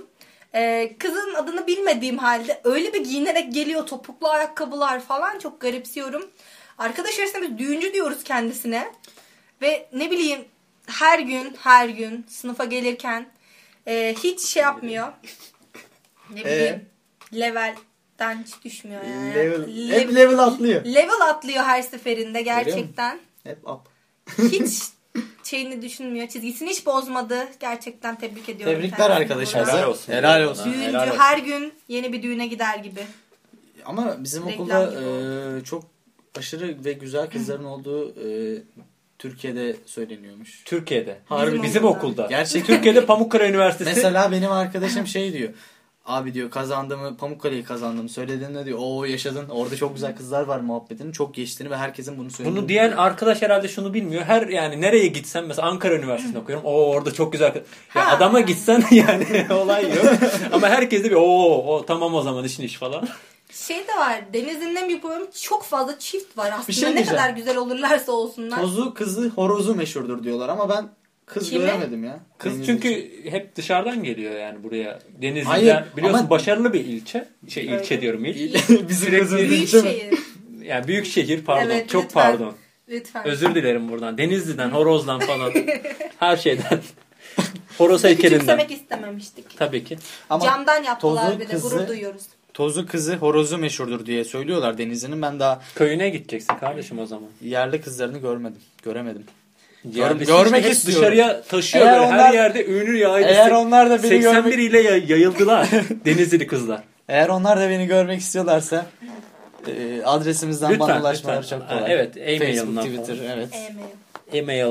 F: Kızın adını bilmediğim halde öyle bir giyinerek geliyor, topuklu ayakkabılar falan, çok garipsiyorum. Arkadaş arasında biz düğüncü diyoruz kendisine. Ve ne bileyim her gün sınıfa gelirken hiç şey yapmıyor. Ne bileyim levelden hiç düşmüyor yani.
D: Hep level atlıyor.
F: Level atlıyor her seferinde gerçekten.
D: Hep up.
F: Hiç şeyini düşünmüyor. Çizgisini hiç bozmadı. Gerçekten tebrik ediyorum.
D: Tebrikler
F: kendisini
D: arkadaşlar.
F: burada.
E: Helal olsun.
D: Helal olsun.
F: Düğüncü
E: Helal olsun.
F: her gün yeni bir düğüne gider gibi.
D: Ama bizim
F: Reklam
D: okulda
F: gibi
D: çok aşırı ve güzel kızların olduğu Türkiye'de söyleniyormuş.
E: Türkiye'de.
F: Harbi
E: Bizim
F: okulda.
E: okulda.
D: Gerçekten.
E: Türkiye'de Pamukkale Üniversitesi.
D: Mesela benim arkadaşım şey diyor. Abi diyor kazandığımı, Pamukkale'yi kazandığımı söylediğinde diyor o yaşadın, orada çok güzel kızlar var muhabbetinin çok geçtiğini ve herkesin bunu söylediğini.
E: Bunu diyen arkadaş herhalde şunu bilmiyor. Yani nereye gitsem mesela Ankara Üniversitesi'nde okuyorum. Orada çok güzel. Ya adama gitsen yani olay yok. Ama herkes de bir tamam o zaman işin iş falan.
F: Şey de var. Denizli'nin en büyük problemi çok fazla çift var aslında.
D: şey
F: Ne
D: diyeceğim.
F: kadar güzel olurlarsa olsunlar.
D: Tozu, kızı, horozu meşhurdur diyorlar ama ben kız
F: Kimi?
D: göremedim ya.
E: Kız
D: Denizli
E: çünkü
D: için.
E: hep dışarıdan geliyor yani buraya. Denizli'den
D: Hayır,
E: biliyorsun
D: ama-
E: başarılı bir ilçe. İlçe diyorum
D: Bizim
E: Sürekli-
F: Büyük şehir.
E: Yani büyük şehir pardon.
F: Evet,
E: çok
F: lütfen.
E: pardon.
F: Lütfen.
E: Özür dilerim buradan. Denizli'den, Horoz'dan falan. Her şeyden. Horoz heykelinden.
F: Küçümsemek istememiştik.
E: Tabii ki.
D: Ama
F: Camdan yaptılar
D: tozu,
F: bir de,
D: kızı-
F: gurur duyuyoruz.
D: Tozu, kızı, horozu meşhurdur diye söylüyorlar Denizli'nin. Ben daha
E: Köyüne gideceksin kardeşim o zaman.
D: yerli kızlarını göremedim.
E: Yani
D: Görmek
E: hep
D: istiyorum.
E: dışarıya taşıyor
D: Eğer
E: böyle.
D: onlar-
E: Her yerde ünlü yaydı.
D: Eğer onlar da beni
E: 81
D: görmek
E: ile yayıldılar. Denizli kızlar.
D: Eğer onlar da beni görmek istiyorlarsa adresimizden
E: Lütfen,
D: bana ulaşmaları
E: lütfen.
D: çok kolay.
E: Evet, e-mail'ından
D: Facebook, Twitter,
E: falan.
D: evet.
F: E-mail.
E: E-mail.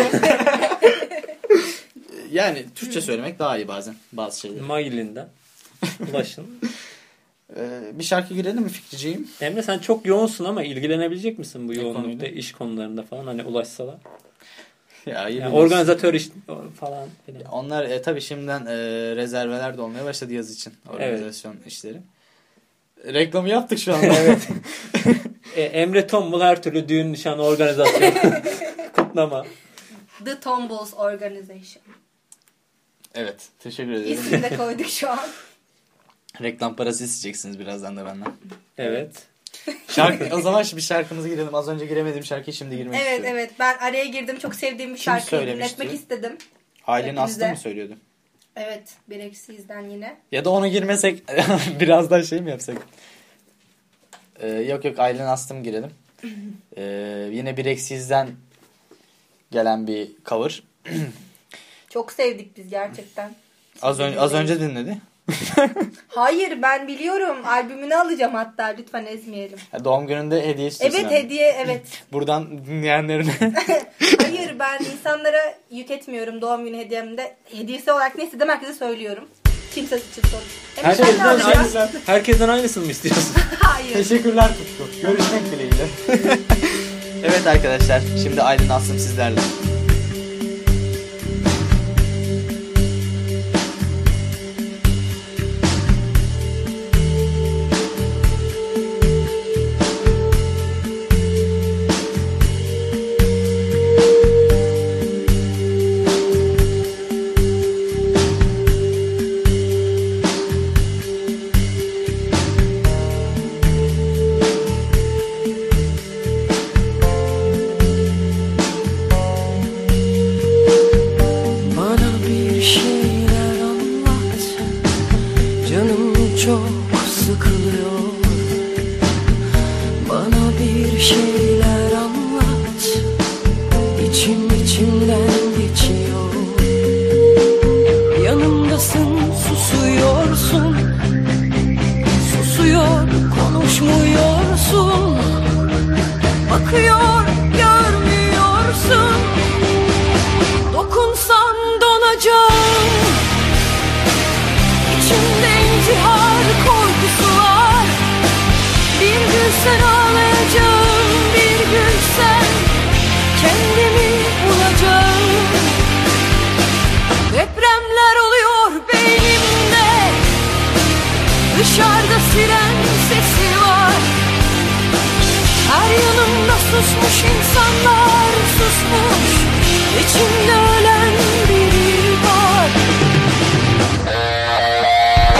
D: Yani Türkçe söylemek daha iyi bazen bazı şeyler.
E: Mailinden. Ulaşın.
D: Bir şarkı girelim mi Fikriciğim?
E: Emre sen çok yoğunsun ama ilgilenebilecek misin bu yoğunlukta
D: konuyla?
E: iş konularında falan hani ulaşsalar?
D: Ya, iyi
E: Yani
D: bilirsin.
E: organizatör iş falan filan.
D: Onlar tabii şimdiden rezerveler de olmaya başladı yaz için. Organizasyon işleri. Reklamı yaptık şu anda. Evet.
E: Emre Tombul her türlü düğün nişan organizasyonu kutlama.
F: The Tombols Organization.
D: Evet. Teşekkür ederim.
F: İsmini de koyduk şu an.
D: Reklam parası isteyeceksiniz birazdan da benden.
E: Evet.
D: O zaman bir şarkımızı girelim. Az önce giremediğim şarkıyı şimdi girmek
F: Evet
D: istiyorum.
F: evet, ben araya girdim, çok sevdiğim bir
D: Kim
F: şarkıyı
D: söylemişti?
F: dinletmek istedim.
D: Aylin Aslı
F: Hepinize.
D: mı söylüyordu?
F: Evet, bir eksiğizden yine.
D: Ya da onu girmesek biraz daha şey mi yapsak? Yok Aylin Aslı mı girelim? Yine bir eksiğizden gelen bir cover.
F: Çok sevdik biz gerçekten.
D: Az önce dinledi.
F: Hayır, ben biliyorum, albümünü alacağım hatta, lütfen ezmeyelim.
D: Doğum gününde hediye istiyorsun.
F: Evet
D: yani.
F: hediye, evet.
D: Buradan dinleyenlerine.
F: Hayır, ben insanlara yük etmiyorum doğum günü hediyemde. Hediyesi olarak ne istediğim herkese söylüyorum. Kimse için sorun.
E: Herkesten aynısını mı istiyorsun?
F: Hayır.
D: Teşekkürler Tutku. Görüşmek dileğiyle. Evet arkadaşlar, şimdi Aylin Aslım sizlerle.
H: Bana bir şeyler anlat, canım çok sıkılıyor. Bana bir şeyler anlat, içimden geçiyor. Yanımdasın, susuyorsun, konuşmuyorsun. Bakıyor, görmüyorsun. Dokunsan donacağım. İçimde intihar korkusu var. Bir gün sen ağlayacağım, bir gün sen kendimi bulacağım. Depremler oluyor beynimde. Dışarıda siren sesi var. Her yanımda susmuş insanlar, susmuş. İçimde ölen biri var.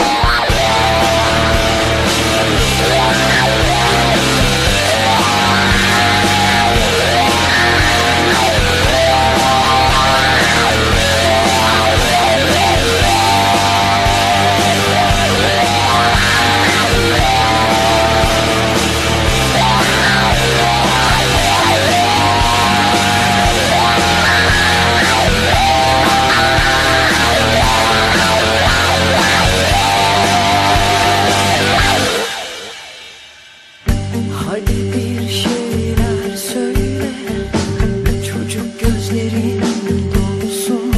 H: Hadi bir şeyler söyle, çocuk gözlerin dolsun.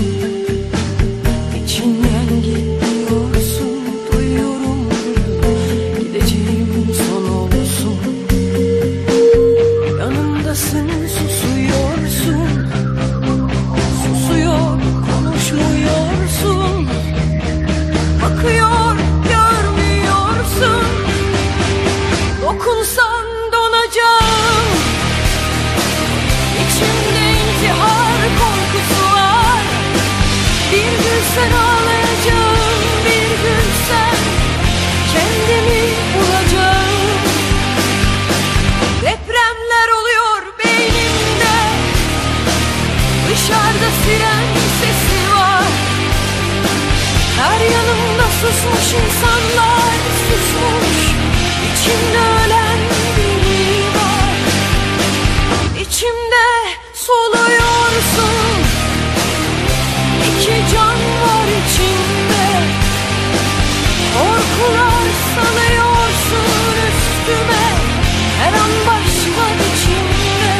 H: İçinden gidiyorsun, duyuyorum gideceğim son olsun. Yanımdasın, susuyorsun, susuyor, konuşmuyorsun. Bakıyor, görmüyorsun. Dokunsan donacağım. İçimde intihar korkusu var. Bir gülsen ağlayacağım, bir gülsen kendimi bulacağım. Depremler oluyor beynimde. Dışarıda siren sesi var. Her yanımda susmuş insanlar, susmuş. İçimde ölen biri var. İçimde soluyorsun. İki can var içimde. Korkular salıyorsun üstüme. Her an başka biçimde.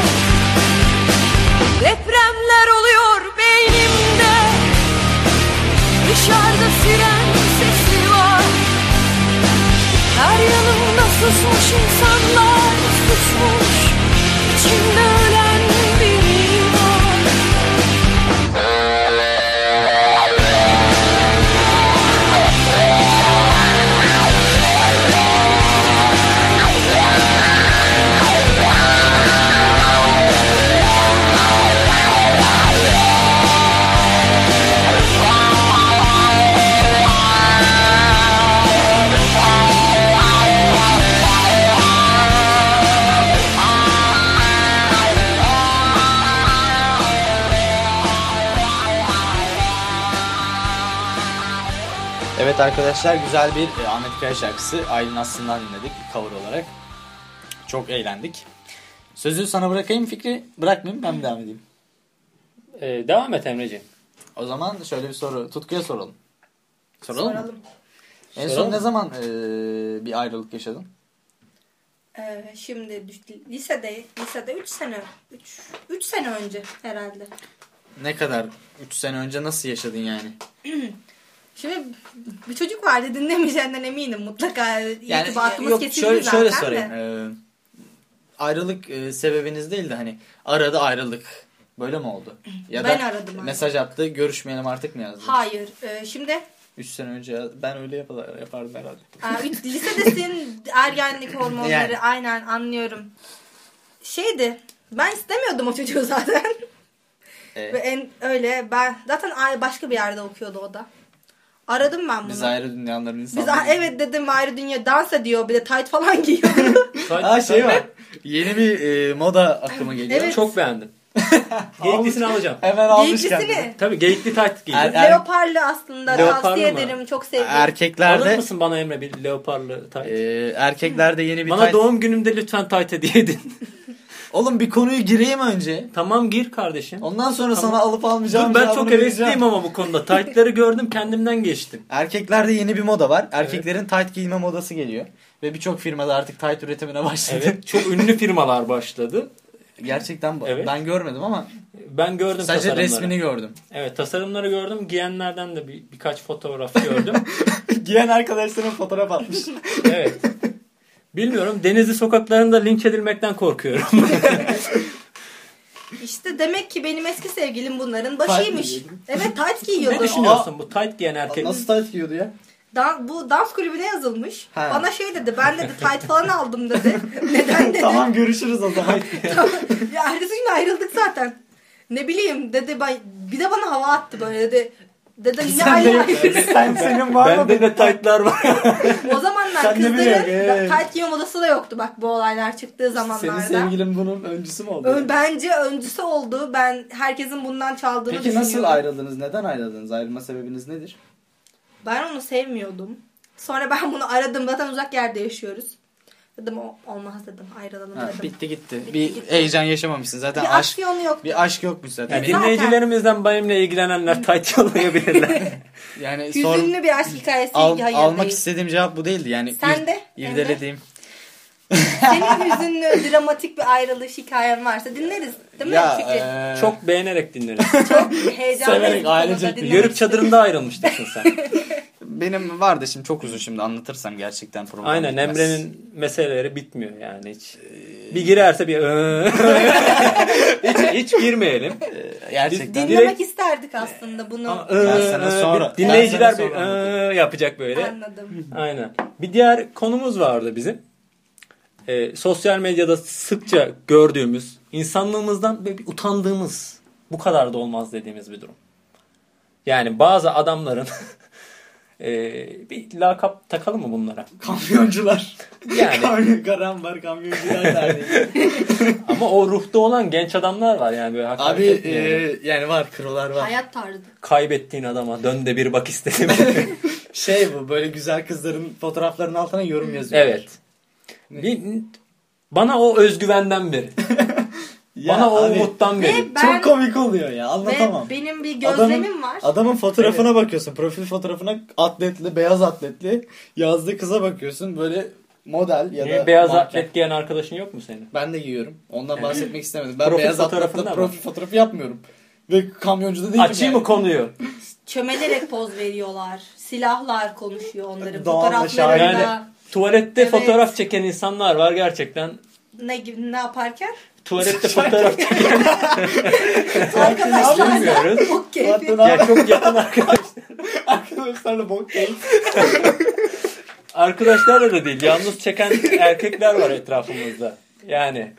H: Depremler oluyor beynimde. Dışarıda siren sesi var. Her yanımda susmuş insanlar, susmuş. İçimde ölen biri var.
D: Evet arkadaşlar, güzel bir Ahmet Kaya şarkısı Aylin Aslı'ndan dinledik cover olarak. Çok eğlendik. Sözü sana bırakayım, Fikri bırakmayayım, ben mi devam edeyim?
E: Devam et Emreciğim.
D: O zaman şöyle bir soru Tutku'ya soralım. Soralım mı? En son
E: Soralım.
D: ne zaman bir ayrılık yaşadın?
F: Şimdi lisede 3 sene önce herhalde.
D: Ne kadar? 3 sene önce nasıl yaşadın yani?
F: Şimdi bir çocuk vardı, dinlemeyeceğinden eminim mutlaka. İrtibatımız
D: yok,
F: kesildi zaten
D: şöyle
F: de.
D: sorayım. Ayrılık sebebiniz değil de hani aradı ayrılık. Böyle mi oldu? Ya
F: Ben
D: da
F: aradım.
D: mesaj attı, görüşmeyelim artık mı yazdı?
F: Hayır. Şimdi
D: 3 sene önce ben öyle yapardım herhalde.
F: lisedesin, ergenlik hormonları,
D: Yani.
F: aynen anlıyorum. Ben istemiyordum o çocuğu zaten. Ve ben zaten başka bir yerde okuyordu o da. Aradım ben bunu.
D: Biz ayrı dünyaların insanları.
F: Evet dedim, ayrı dünya, dans ediyor, bir de tight falan giyiyor.
D: Var. Yeni bir moda aklıma geliyor.
F: Evet.
E: Çok beğendim. Geyiklisini alacağım.
D: Hemen almış kendini.
F: Geyiklisini.
E: Tabii geyikli tayt giydim.
F: Leoparlı aslında,
E: Leoparlı
F: tavsiye
E: mı?
F: ederim, çok sevdim.
E: Alır
D: Erkeklerde
E: mısın bana Emre bir leoparlı tayt?
D: erkeklerde yeni bir
E: Bana
D: tayt.
E: doğum günümde lütfen tayt hediye edin.
D: Oğlum bir konuyu gireyim önce.
E: Tamam gir kardeşim.
D: Ondan sonra sana alıp almayacağım.
E: Dur ben
D: cevabını
E: çok
D: vereceğim.
E: hevesliyim ama bu konuda. Taytları gördüm kendimden geçtim.
D: Erkeklerde yeni bir moda var. Erkeklerin tight giyme modası geliyor. Ve birçok firmada artık tight üretimine başladı.
E: Evet çok ünlü firmalar başladı.
D: Gerçekten
E: Evet.
D: ben görmedim ama
E: Ben gördüm
D: sadece
E: tasarımları.
D: resmini gördüm.
E: Evet tasarımları gördüm. Giyenlerden de birkaç fotoğraf gördüm.
D: Giyen arkadaşların fotoğraf atmış.
E: Evet. Bilmiyorum. Denizli sokaklarında linç edilmekten korkuyorum.
F: İşte demek ki benim eski sevgilim bunların başıymış.
D: Tight
F: Evet, tight giyiyordu.
E: Ne düşünüyorsun bu tight giyen erkek?
D: Nasıl tight giyiyordu ya?
F: Bu dans kulübüne yazılmış.
D: Ha.
F: Bana dedi, ben dedi tight falan aldım dedi. Neden dedi.
D: Tamam görüşürüz o zaman.
F: Ya ertesi gün ayrıldık zaten. Ne bileyim dedi, bir de bana hava attı böyle dedi. Dedim ne
D: Senin var mı?
E: Bende de tight'lar var.
F: O zamanlar
D: Sen ne biliyorsun?
F: kızların tight giyme modası da yoktu bak bu olaylar çıktığı zamanlarda.
D: Senin sevgilin bunun öncüsü mü oldu?
F: Bence öncüsü oldu. Ben herkesin bundan çaldığını
D: Peki
F: düşünüyorum.
D: nasıl ayrıldınız? Neden ayrıldınız? Ayrılma sebebiniz nedir?
F: Ben onu sevmiyordum. Sonra ben bunu aradım. Zaten uzak yerde yaşıyoruz. Dedim olmaz dedim. Ayrılalım
D: Ha,
F: dedim.
D: bitti gitti.
F: Bitti
D: Bir
F: gitti.
D: heyecan yaşamamışsın. Zaten
F: Bir aksiyonu yoktu.
D: bir aşk yokmuş zaten.
E: Yani dinleyicilerimizden benimle ilgilenenler tight yollayabilirler.
D: Yani
F: Hüzünlü bir aşk hikayesi.
D: almak
F: hayır değil.
D: istediğim cevap bu değildi. Yani
F: Sen de,
D: irdelediğim.
F: Senin hüzünlü, dramatik bir ayrılış hikayen varsa dinleriz. Değil mi Fikri?
E: Çok beğenerek dinleriz.
F: Çok heyecanlıyız.
D: Severek,
F: bu konuda
D: ailecek
F: dinlemek
E: Yörük
F: için.
E: çadırında ayrılmıştırsın sen.
D: Benim vardı şimdi çok uzun şimdi anlatırsam gerçekten problem.
E: Aynen
D: bitmez.
E: Emre'nin meseleleri bitmiyor yani hiç. Bir girerse bir hiç girmeyelim.
D: Gerçekten.
F: Dinlemek isterdik aslında bunu.
D: Ben sana sonra-
E: Dinleyiciler
D: ben
E: bir
D: sana sonra
E: yapacak böyle.
F: Anladım.
E: Aynen. Bir diğer konumuz vardı bizim. Sosyal medyada sıkça gördüğümüz, insanlığımızdan böyle bir utandığımız, bu kadar da olmaz dediğimiz bir durum. Yani bazı adamların bir lakap takalım mı bunlara?
D: Kamyoncular.
E: Yani
D: Karam var kamyoncular derneği.
E: ama o ruhta olan genç adamlar var yani böyle hakaret
D: Abi
E: etmeyelim.
D: yani var krolar var.
F: Hayat tarzı.
E: Kaybettiğin adama dön de bir bak istedim.
D: Bu böyle güzel kızların fotoğraflarının altına yorum yazıyor.
E: Evet. Bana o özgüvenden verin. Bana o umuttan verin.
F: Ben-
D: Çok komik oluyor ya anlatamam.
F: Ve benim bir gözlemim var.
D: Adamın fotoğrafına bakıyorsun. Profil fotoğrafına atletli, beyaz atletli. Yazdığı kıza bakıyorsun. Böyle model ya da
E: Beyaz
D: manken.
E: atlet giyen arkadaşın yok mu senin?
D: Ben de giyiyorum. Ondan bahsetmek istemedim. Ben
E: Profil
D: beyaz
E: fotoğrafında
D: atletle
E: mı?
D: profil fotoğrafı yapmıyorum. Ve kamyoncu da değilim.
E: Açayım mı konuyu?
F: Çömelerek poz veriyorlar. Silahlar konuşuyor onların.
D: Doğanla
F: Fotoğraflarında
E: şahane. Tuvalette
F: Evet.
E: fotoğraf çeken insanlar var gerçekten.
F: ne yaparken?
E: Tuvalette fotoğraf çeken
F: Arkadaşlar
E: bilmiyoruz.
F: çok keyifli.
E: Ya çok yakın
D: Arkadaşlarla bok keyif.
E: arkadaşlarla da değil. Yalnız çeken erkekler var etrafımızda. Yani.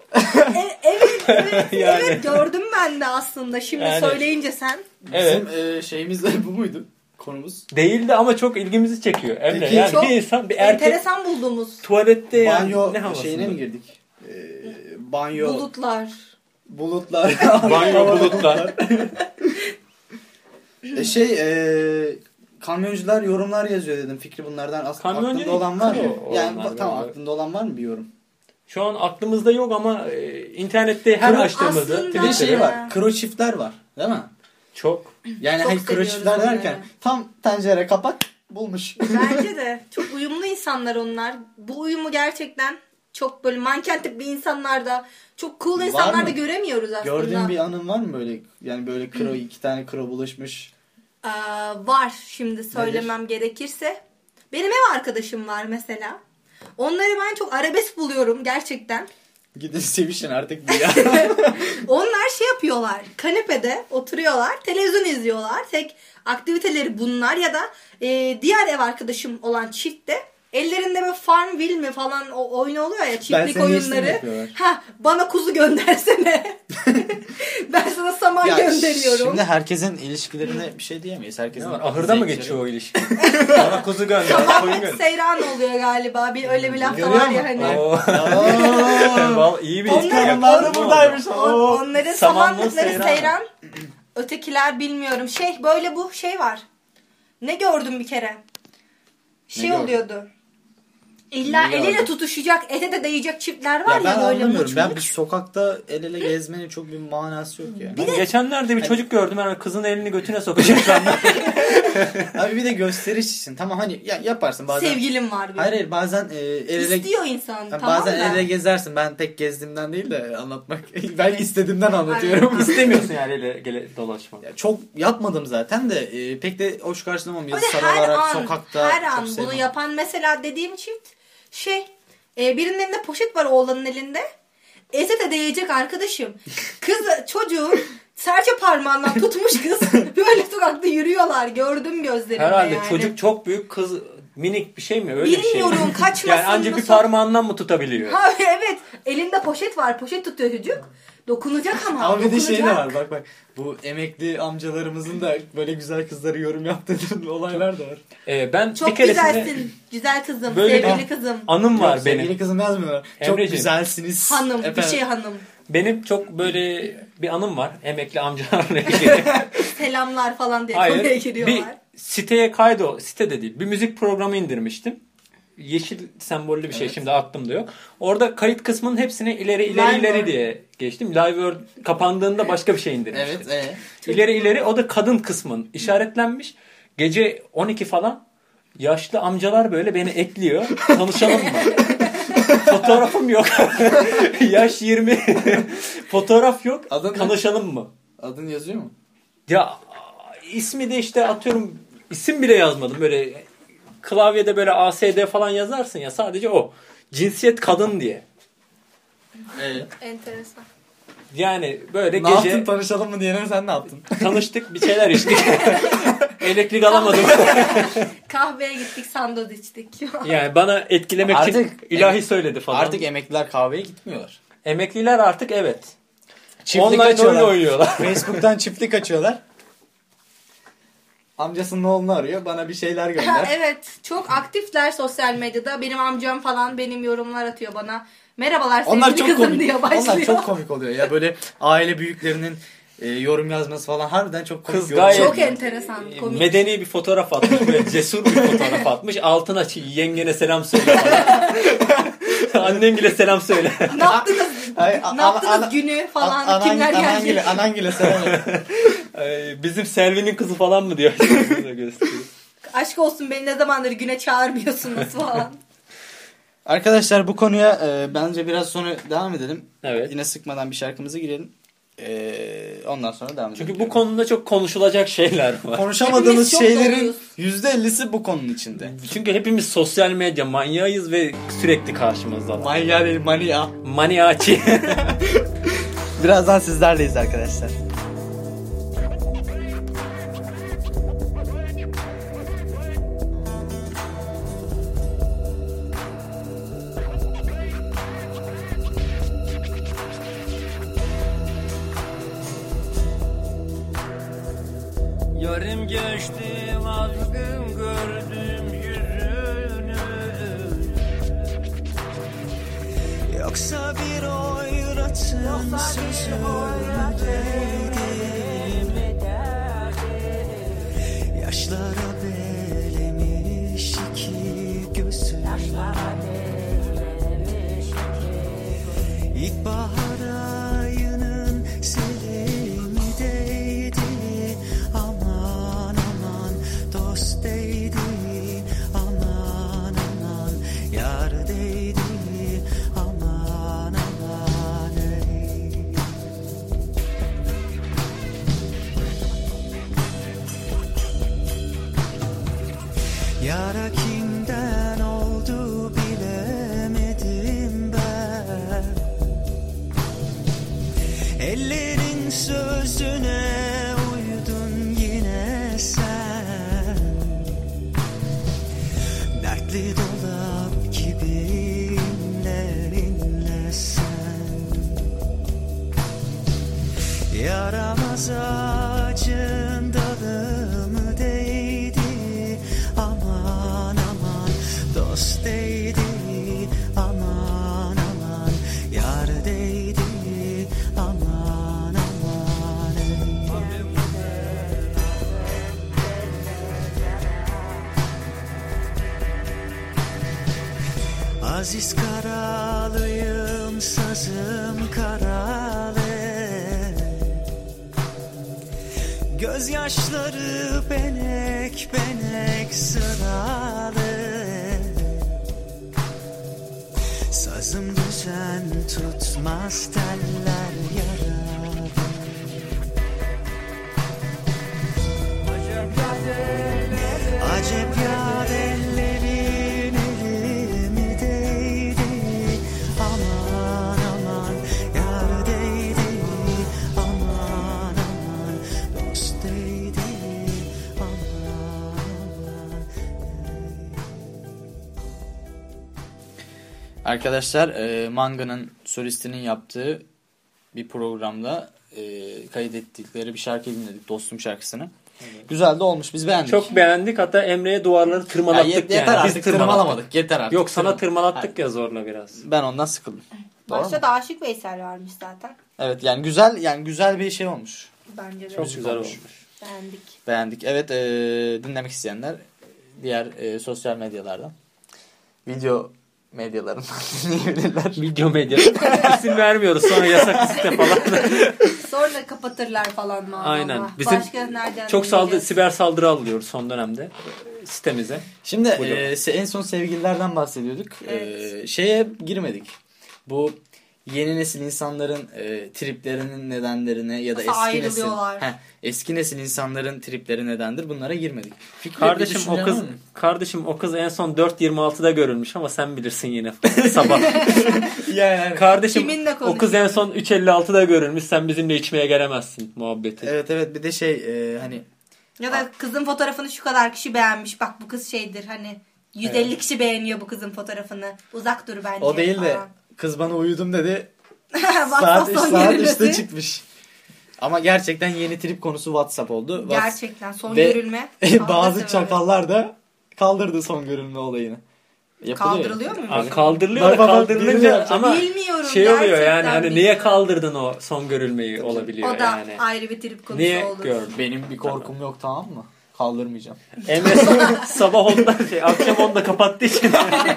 F: Evet,
E: Yani.
F: evet gördüm ben de aslında. Şimdi
E: Yani.
F: söyleyince sen.
E: Evet.
D: Bizim şeyimiz de bu muydu? Konumuz.
E: Değildi ama çok ilgimizi çekiyor. Emre
D: Peki,
E: yani
F: çok
E: bir insan bir erkek
F: Enteresan bulduğumuz
E: tuvalette yani
D: Banyo
E: ne havasında?
D: şeyine mi girdik? Banyo
F: bulutlar.
D: bulutlar.
E: Banyo bulutlar.
D: Kamyoncular yorumlar yazıyor dedim. Fikri bunlardan
E: Kamyoncu
D: aklında
E: değil,
D: olan var mı?
E: kro
D: Yani
E: olanlar
D: tamam
E: böyle.
D: aklında olan var mı bir yorum?
E: Şu an aklımızda yok ama internette her
D: Kro-
E: açtığımızda
F: aslında-
D: Bir de
E: Twitter'da
D: şey var. Kro çiftler var. Değil mi?
E: çok.
D: Yani
F: Çok
D: hani kro
F: seviyoruz
D: çiftler
F: onları.
D: derken tam tencere kapak bulmuş.
F: Bence de. Çok uyumlu insanlar onlar. Bu uyumu gerçekten çok böyle manken tip bir insanlarda, çok cool insanlarda
D: mı?
F: göremiyoruz aslında.
D: Gördüğün bir anın var mı böyle? Yani böyle kro iki tane kro buluşmuş.
F: Var şimdi söylemem gerekirse. Benim ev arkadaşım var mesela. Onları ben çok arabesk buluyorum gerçekten.
D: Gidin sevişin artık bir ya.
F: Onlar şey yapıyorlar. Kanepede oturuyorlar. Televizyon izliyorlar. Tek aktiviteleri bunlar ya da diğer ev arkadaşım olan çiftte ellerinde böyle Farmville mi falan o oyun oluyor ya, çiftlik
D: seni yesin
F: oyunları.
D: yapıyorlar.
F: Ha, bana kuzu göndersene. Ben sana saman gönderiyorum.
D: Şimdi herkesin ilişkilerine bir şey diyemeyiz. Herkesin
E: Ahırda mı
D: zevkleri-
E: geçiyor o ilişki? Bana kuzu gönder. koyun
F: Tamamen
E: gönder.
F: seyran oluyor galiba. Bir öyle bir laf da
D: Görüyor
F: var ya
D: musun?
F: hani.
E: Oo.
D: Aa!
E: Vallahi iyi bir
D: Onlar da buradaymış.
F: Onların
E: Samanlı
F: samanlıkları
E: seyran.
F: seyran. Ötekiler bilmiyorum. Böyle bu şey var. Ne gördüm bir kere?
D: gördün?
F: Oluyordu. İlla
D: Ne
F: eliyle
D: gördün?
F: tutuşacak, ete de değecek çiftler var
D: Ya ben
F: ya böyle
D: anlamıyorum.
F: muç
D: Ben
F: muç.
D: bir sokakta el ele gezmenin çok bir manası yok ya.
E: Ben geçenlerde bir çocuk gördüm. Yani kızın elini götüne sokacak sandım.
D: Abi bir de gösteriş için. Tamam hani yaparsın bazen.
F: Sevgilim var benim.
D: Hayır bazen el ele...
F: İstiyor insan.
D: Yani
F: Tamam
D: bazen
F: da.
D: el ele gezersin. Ben pek gezdiğimden değil de anlatmak. Ben istediğimden anlatıyorum.
E: İstemiyorsun yani dolaşmak.
D: Ya çok yapmadım zaten de pek de hoş karşılamam. Yazı
F: Öyle
D: sarılarak sokakta.
F: her
D: çok
F: an bunu
D: sevmem.
F: yapan mesela dediğim çift birinin elinde poşet var, oğlanın elinde. Ete değecek arkadaşım. Kız çocuğu serçe parmağından tutmuş kız. Böyle sokakta yürüyorlar. Gördüm gözlerimle
E: Herhalde
F: yani.
E: çocuk çok büyük, kız minik bir şey mi? Öyle bir şey.
F: Bilmiyorum, kaçmasın
E: Yani ancak bir
F: mı?
E: parmağından mı tutabiliyor?
F: Ha, evet. Elinde poşet var. Poşet tutuyor çocuk. Dokunacak ama.
D: Ama bir de
F: dokunacak.
D: şey de var bak. Bu emekli amcalarımızın da böyle güzel kızları yorum yaptığı olaylar da var.
E: Ben
F: Çok
E: bir keresinde
F: güzelsin. Güzel kızım.
E: Böyle
F: sevgili
E: bir-
F: kızım.
E: anım var
D: Yok,
E: benim.
D: sevgili kızım yazmıyorlar. Çok
E: Emreciğim.
D: güzelsiniz.
F: Hanım.
D: Efendim.
F: Bir şey hanım.
E: Benim çok böyle bir anım var. Emekli amcalarla ilgili.
F: Selamlar falan diye konuya
E: Hayır.
F: giriyorlar.
E: Bir siteye site de değil. Bir müzik programı indirmiştim. Yeşil sembollü bir şey, şimdi aklımda yok. Orada kayıt kısmının hepsini ileri
F: Live
E: ileri
F: Word.
E: diye geçtim. Live Word kapandığında başka bir şey indirmiştim.
D: Evet.
E: İleri o da kadın kısmın işaretlenmiş. Gece 12 falan yaşlı amcalar böyle beni ekliyor. Tanışalım mı? Fotoğrafım yok. Yaş 20. Fotoğraf yok.
D: Adın ne?
E: Tanışalım mı?
D: Adın yazıyor mu?
E: Ya ismi de işte atıyorum isim bile yazmadım. Böyle klavyede böyle ASD falan yazarsın ya, sadece o. Cinsiyet kadın diye.
F: Enteresan.
E: Yani böyle
D: Ne
E: gece
D: yaptın, tanışalım mı diyene sen ne yaptın?
E: tanıştık, bir şeyler içtik. Elektrik alamadım.
F: Kahveye gittik, sandviç içtik.
E: Yani bana etkilemek için
D: Artık
E: ilahi söyledi falan.
D: Artık emekliler kahveye gitmiyorlar.
E: Emekliler artık evet.
D: Çiftlik
E: Online oyun
D: açıyorlar.
E: oynuyorlar.
D: Facebook'tan çiftlik açıyorlar. Amcasının oğlunu arıyor. Bana bir şeyler
F: Ha,
D: gönder.
F: evet, çok aktifler sosyal medyada. Benim amcam falan benim yorumlar atıyor bana. Merhabalar
D: Onlar
F: sevgili
D: çok
F: kızım
D: komik.
F: diye başlıyor.
D: Onlar çok komik oluyor ya, böyle aile büyüklerinin yorum yazması falan harbiden çok komik.
E: Kız
D: yorum
E: gayet-
F: Çok
D: yapıyor.
F: enteresan, komik.
E: Medeni bir fotoğraf atmış. Böyle cesur bir fotoğraf atmış. Altına yengene selam söyle falan. Annengile selam söyle.
F: Ne yaptınız?
D: Ay,
F: Ne yaptınız günü falan? Kimler gelecek?
D: Anangile selam.
E: Bizim Selvi'nin kızı falan mı diyor. Gösteriyor.
F: Aşk olsun, beni ne zamandır güne çağırmıyorsunuz falan.
D: Arkadaşlar bu konuya bence biraz sonra devam edelim.
E: Evet.
D: Yine sıkmadan bir şarkımıza girelim. Ondan sonra devam edelim.
E: Çünkü bu konuda çok konuşulacak şeyler var.
D: konuşamadığımız
F: Hepimiz çok
D: şeylerin
F: doluyuz.
D: %50'si bu konunun içinde.
E: Çünkü hepimiz sosyal medya manyağıyız ve sürekli karşımızda.
D: Manya değil, mania.
E: Maniaçi.
D: Birazdan sizlerleyiz arkadaşlar.
G: Yarım geçti vazgın gördüm yüzünü. Yoksa bir oyratın sözündeydim. Yaşlara belemiş iki gözüm. İlkbahar ayının selimi değdi. Aman aman dost değdi. Aman aman yar değdi. Aman aman ey. Yara kimden oldu bilemedim ben. Ellerin sözüne uydun yine sen. Dertli dolap gibi inle sen. Yaramaz ağacın dalı mı değdi? Aman aman dost değdi. Aman aman yar değdi. Aman aman ey. Aziz karalıyım, sazım karalı. Gözyaşları benek benek sıralı. Sazım düzen tutmaz, teller yaralı. Acep yar ellerin elimi değdi. Aman aman yar değdi. Aman aman dost değdi. Aman aman.
D: Arkadaşlar Manga'nın solistinin yaptığı bir programda kaydettikleri bir şarkı dinledik. Dostum şarkısını. Güzel de olmuş. Biz beğendik.
E: Çok beğendik. Hatta Emre'ye duvarları tırmalattık
D: yeter
E: yani.
D: artık,
E: Biz
D: tırmalamadık. Yeter artık.
E: Yok, sana tırmalattık ya zorla biraz.
D: Ben ondan sıkıldım. Doğru mu?
F: Başta da Aşık Veysel varmış zaten.
D: Evet, yani güzel bir şey olmuş.
F: Bence de.
E: Çok güzel olmuş.
F: Beğendik.
D: Beğendik. Evet, dinlemek isteyenler diğer sosyal medyalardan, video medyalarından dinleyebilirler.
E: Video medya. İsim vermiyoruz, sonra yasak site falan.
F: Sonra kapatırlar falan mı?
E: Aynen.
F: Allah.
E: Bizim
F: Başka nereden
E: çok
F: dinleyeceğiz?
E: siber saldırı alıyoruz son dönemde. sitemize.
D: Şimdi
E: Buyurun.
D: en son sevgililerden bahsediyorduk.
F: Evet.
D: Şeye girmedik. Bu yeni nesil insanların triplerinin nedenlerine ya da
F: Nasıl
D: eski nesil
F: ayrılıyorlar?
D: eski nesil insanların tripleri nedendir? Bunlara girmedik. Fikri, bir
E: Kardeşim
D: düşüncen
E: o kız
D: var mı?
E: kardeşim o kız en son 4.26'da görülmüş ama sen bilirsin yine sabah.
D: Yani.
E: Kardeşim
F: Kiminle
E: o kız en son 3.56'da görülmüş, sen bizimle içmeye gelemezsin muhabbeti.
D: Evet bir de hani
F: Ya da kızın fotoğrafını şu kadar kişi beğenmiş. Bak bu kız şeydir hani 150 kişi beğeniyor bu kızın fotoğrafını. Uzak dur bence.
D: o değil de
F: falan.
D: kız bana uyudum dedi.
F: WhatsApp son
D: saat
F: görülmesi.
D: 3'te çıkmış. Ama gerçekten yeni trip konusu WhatsApp oldu.
F: Gerçekten son
D: Ve
F: görülme.
D: bazı
F: Kavga
D: çakallar da kaldırdı son görülme olayını. Yapılıyor.
F: Kaldırılıyor mu?
E: Aa, kaldırılıyor da
D: Bak,
E: kaldırılınca ama
F: Bilmiyorum,
E: şey oluyor
F: gerçekten
E: yani hani niye
F: bilmiyorum.
E: kaldırdın o son görülmeyi olabiliyor
F: O da
E: yani.
F: ayrı bir trip konusu
E: Niye
F: olur.
E: gördün?
D: Benim bir korkum yok, tamam mı? Kaldırmayacağım.
E: Emre sabah 10'da akşam 10'da kapattığı için.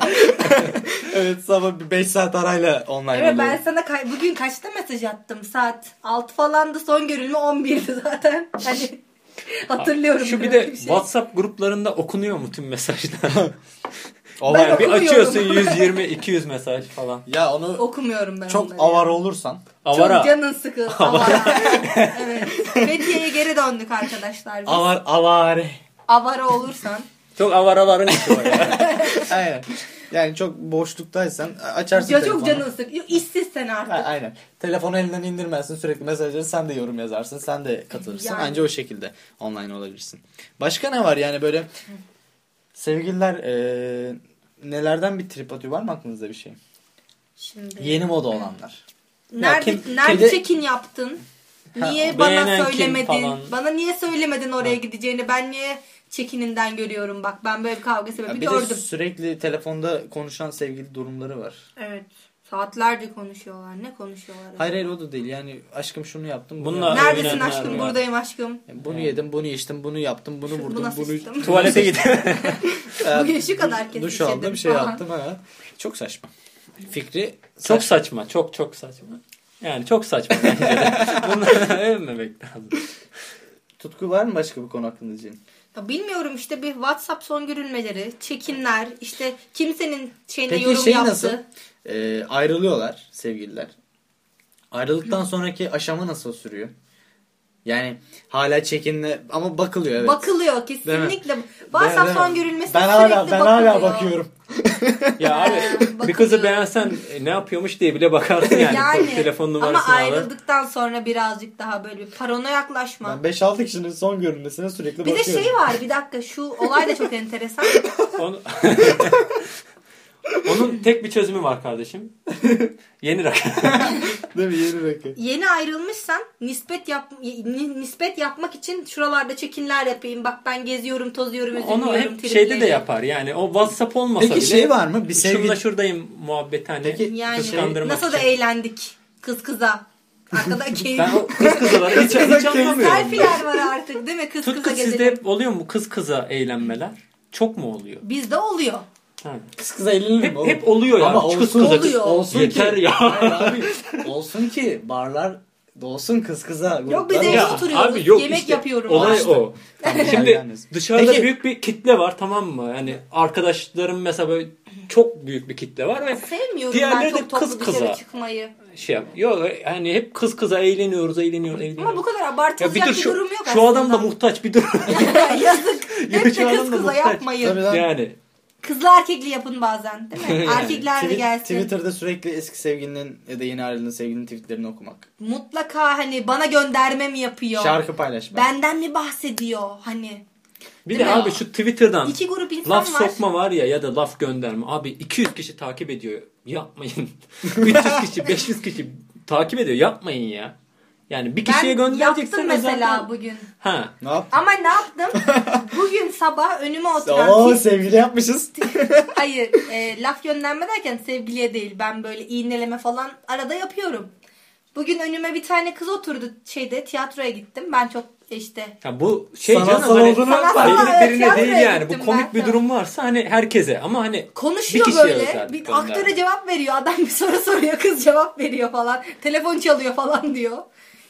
D: Evet, sabah bir 5 saat arayla online
F: Evet, ben
D: oluyorum.
F: sana bugün kaçta mesaj attım? Saat 6 falandı, son görülme 11'di zaten. Hani hatırlıyorum.
E: Şu bir
F: böyle
E: de
F: şey.
E: WhatsApp gruplarında okunuyor mu tüm mesajlar?
F: Ben
E: Yani bir
F: okumuyorum.
E: açıyorsun 120-200 mesaj falan.
D: Ya onu
F: Okumuyorum ben
D: çok
F: onları.
D: avar olursan.
E: Avara.
F: Çok canın sıkı. Avara. Evet. Fethiye'ye geri döndük arkadaşlar biz.
D: Avare.
F: Avara olursan.
E: Çok avaraların işi var ya.
D: Aynen. Yani çok boşluktaysan açarsın
F: Ya
D: telefonu.
F: çok canın sık. Yok, işsizsen artık.
D: Aynen. Telefonu elinden indirmezsin, sürekli mesajları sen de yorum yazarsın, sen de katılırsın.
F: Yani.
D: Anca o şekilde online olabilirsin. Başka ne var yani böyle sevgililer nelerden bir trip atıyor, var mı aklınızda bir şey?
F: Şimdi.
D: Yeni moda olanlar.
F: Nerede,
E: Ya
F: nerede check-in yaptın? Niye bana
E: beğenen kim
F: söylemedin?
E: falan.
F: Bana niye söylemedin oraya gideceğini? Ben niye check-in'inden görüyorum bak. Ben böyle bir kavga sebebi
D: Bir de
F: gördüm.
D: sürekli telefonda konuşan sevgili durumları var.
F: Evet. Saatlerce konuşuyorlar. Ne konuşuyorlar?
D: Hayır o da değil. Yani aşkım şunu yaptım. Bunu
E: Bunlar-
D: yaptım.
F: Neredesin
E: Evilenler
F: aşkım?
E: var.
F: Buradayım aşkım.
D: Bunu yedim, bunu içtim, bunu yaptım, bunu vurdum,
F: Buna
D: bunu
F: sıçtım.
E: Tuvalete git.
F: Bugün şu kadar kez
D: duş aldım,
F: işedim
D: şey
F: falan.
D: yaptım ha. Çok saçma. Fikri
E: Çok saçma. Çok saçma. Yani çok saçma bence de. Bunları övmemek lazım.
D: Tutku var mı başka bir konu hakkında diyeceğin?
F: Ya bilmiyorum işte bir WhatsApp son görülmeleri, çekinler, işte kimsenin şeyine
D: Peki
F: yorum
D: şey
F: yaptı.
D: nasıl? Ayrılıyorlar sevgililer. Ayrıldıktan sonraki aşama nasıl sürüyor? Yani hala çekinle ama bakılıyor, evet.
F: Bakılıyor kesinlikle. WhatsApp
D: Ben-
F: son görülmesi
D: ben
F: sürekli
D: hala
F: bakılıyor.
D: bakıyorum.
E: Ya abi bir kızı beğensen ne yapıyormuş diye bile bakarsın yani, telefon numarasını
F: ama
E: alır.
F: ayrıldıktan sonra birazcık daha böyle bir parona yaklaşma.
D: Ben 5-6 kişinin son görünmesine sürekli
F: Bir de
D: bakıyorum.
F: şey var, bir dakika, şu olay da çok enteresan.
E: Onun tek bir çözümü var kardeşim. Yeni rakam.
D: Değil mi? Yeni rakı.
F: Yeni ayrılmışsan nispet yapmak için şuralarda çekinler yapayım. Bak ben geziyorum, tozuyorum, üzülüyorum.
E: Onu hep şeyde de yapar. Yani o WhatsApp olmasa
D: Peki
E: bile.
D: şey var mı? Bir
E: Şurada
D: sevgili...
E: şuradayım muhabbeti hani.
D: Peki,
F: Yani
E: kıskandırmak
F: nasıl da
E: için.
F: eğlendik kız kıza. Arkada keyif.
E: Ben o kız kızaları hiç anlamıyorum.
F: Selfie'ler var artık değil mi? Kız
E: Tutku
F: kıza
E: sizde
F: gezelim.
E: hep oluyor mu kız kıza eğlenmeler? Çok mu oluyor?
F: Bizde oluyor.
E: Ha.
D: Kız kıza eğlenilir mi oğlum?
E: Hep oluyor ya.
D: Ama
E: Kız
D: olsun,
E: kıza
F: oluyor.
D: Olsun
E: Yeter
D: ki.
E: ya.
D: Hayır abi. Olsun ki barlar dolsun kız kıza.
F: Yok biz
D: gruplar
F: evde
D: olsun.
F: oturuyoruz.
E: Abi yok
F: yemek
E: işte,
F: yapıyoruz.
E: olay
F: İşte.
E: o. Şimdi
D: Yalnız.
E: dışarıda
D: Peki-
E: büyük bir kitle var, tamam mı? Yani arkadaşlarım mesela böyle çok büyük bir kitle var ve
F: Sevmiyorum
E: diğerleri
F: ben
E: de
F: çok toplu
E: kız
F: dışarı
E: kıza.
F: çıkmayı.
E: şey yap. Yok yani hep kız kıza eğleniyoruz.
F: Ama bu kadar
E: Ya
F: abartılacak
E: bir
F: bir,
E: dur şu,
F: durum yok
E: şu adam da
F: aslında.
E: muhtaç bir dur.
F: Yazık. Hep de
E: Şu adam
F: kız
E: da
F: kıza
E: muhtaç.
F: yapmayın.
D: Tabii lan.
E: Yani
F: Kızlı erkekli yapın bazen değil mi?
E: Yani.
F: Erkekler de gelsin.
D: Twitter'da sürekli eski sevgilinin ya da yeni ayrıldığın sevgilinin tweetlerini okumak.
F: Mutlaka hani bana gönderme mi yapıyor?
D: Şarkı paylaşmak.
F: Benden mi bahsediyor hani?
E: bir
F: Değil
E: de
F: mi?
E: abi şu Twitter'dan
F: İki grup insan
E: laf
F: var.
E: sokma var ya da laf gönderme. Abi 200 kişi takip ediyor. Yapmayın. 300 kişi, 500 kişi takip ediyor. Yapmayın ya. Yani bir kişiye
F: Ben
E: göndereceksen
F: yaptım mesela
E: zaten-
F: bugün.
E: Ha.
D: Ne yaptın?
F: Ama ne yaptım? Bugün sabah önüme oturan
D: Oo sevgili yapmışız.
F: hayır laf gönderme derken sevgiliye değil. Ben böyle iğneleme falan arada yapıyorum. Bugün önüme bir tane kız oturdu tiyatroya gittim. Ben çok işte
E: Ya bu şey
D: Sanatsal
E: canım hani
D: olduğunu
F: Sanatsal,
E: belli
F: evet,
E: birine
F: tiyatroya
E: değil yani.
F: gittim
E: Bu komik
F: ben
E: bir
F: de.
E: durum varsa hani herkese ama hani
F: konuşuyor
E: bir kişiye
F: böyle.
E: özel
F: Bir
E: gönderme.
F: aktöre cevap veriyor. Adam bir soru soruyor. Kız cevap veriyor falan. Telefon çalıyor falan diyor.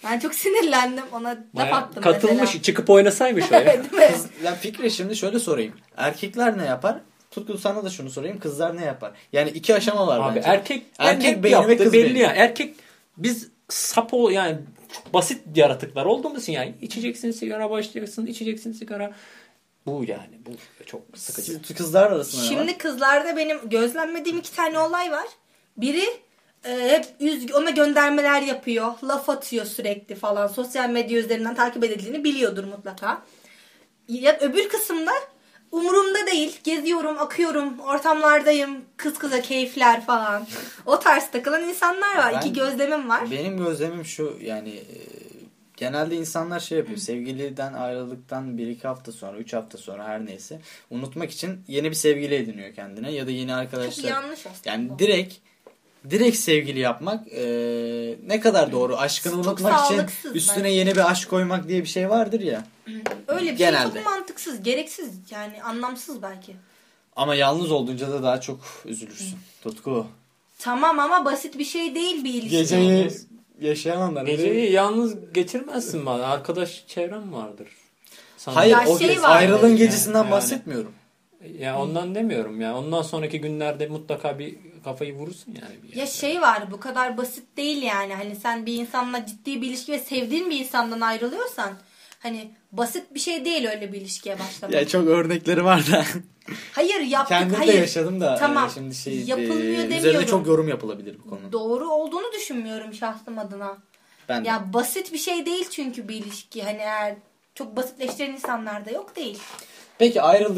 F: Ben çok sinirlendim. Ona laf
E: Bayağı
F: attım
E: katılmış,
F: mesela.
E: çıkıp oynasaymış o ya.
F: Değil mi?
D: Ya Fikri şimdi şöyle sorayım. Erkekler ne yapar? Tutku sana da şunu sorayım. Kızlar ne yapar? Yani iki aşama var
E: Abi
D: bence.
E: erkek
D: beğeni ve
E: yaptığı
D: kız
E: belli
D: beğeni.
E: ya. Erkek biz yani çok basit yaratıklar olduğumuz için yani içeceksin sigara başlayacaksın, içeceksin sigara. Bu yani bu çok sıkıcı.
D: Kızlar arasında ne var?
F: Şimdi kızlarda benim gözlemlediğim 2 tane olay var. Biri hep ona göndermeler yapıyor. Laf atıyor sürekli falan. Sosyal medya üzerinden takip edildiğini biliyordur mutlaka. Ya öbür kısımda umurumda değil. Geziyorum, akıyorum, ortamlardayım. Kız kıza keyifler falan. O tarz takılan insanlar var.
D: Ben-
F: 2 gözlemim var.
D: Benim gözlemim şu yani genelde insanlar şey yapıyor. Sevgiliden ayrıldıktan 1-2 hafta sonra 3 hafta sonra her neyse unutmak için yeni bir sevgili ediniyor kendine ya da yeni arkadaşlar.
F: Çok yanlış aslında.
D: Yani direkt sevgili yapmak ne kadar doğru. Aşkını
F: Çok
D: unutmak için
F: sağlıksız
D: üstüne
F: bence.
D: yeni bir aşk koymak diye bir şey vardır ya.
F: Öyle bir
D: Genelde.
F: şey çok mantıksız, gereksiz yani anlamsız belki.
D: Ama yalnız olduğunca da daha çok üzülürsün. Tutku.
F: Tamam ama basit bir şey değil bir ilişki.
D: Geceyi yaşayanlar.
E: Geceyi yalnız geçirmezsin bana. Arkadaş çevrem vardır. Sana.
D: Hayır
F: Ya
D: o
F: şey
D: gece,
F: var.
D: ayrılığın gecesinden
E: Yani-
D: bahsetmiyorum.
E: Ya ondan demiyorum ya. Ondan sonraki günlerde mutlaka bir kafayı vurursun yani. Bir
F: Ya
E: yerde.
F: şey var bu kadar basit değil yani. Hani sen bir insanla ciddi bir ilişki ve sevdiğin bir insandan ayrılıyorsan hani basit bir şey değil öyle bir ilişkiye başlamak.
D: Ya çok örnekleri var da.
F: Hayır yaptık
D: Kendim
F: hayır.
D: de yaşadım da
F: Tamam.
D: şimdi
F: Yapılmıyor
D: üzerine
F: demiyorum.
D: çok yorum yapılabilir bu konu.
F: Doğru olduğunu düşünmüyorum şahsım adına.
D: Ben de.
F: Ya basit bir şey değil çünkü bir ilişki. Hani eğer çok basitleştiren insanlar da yok değil.
D: Peki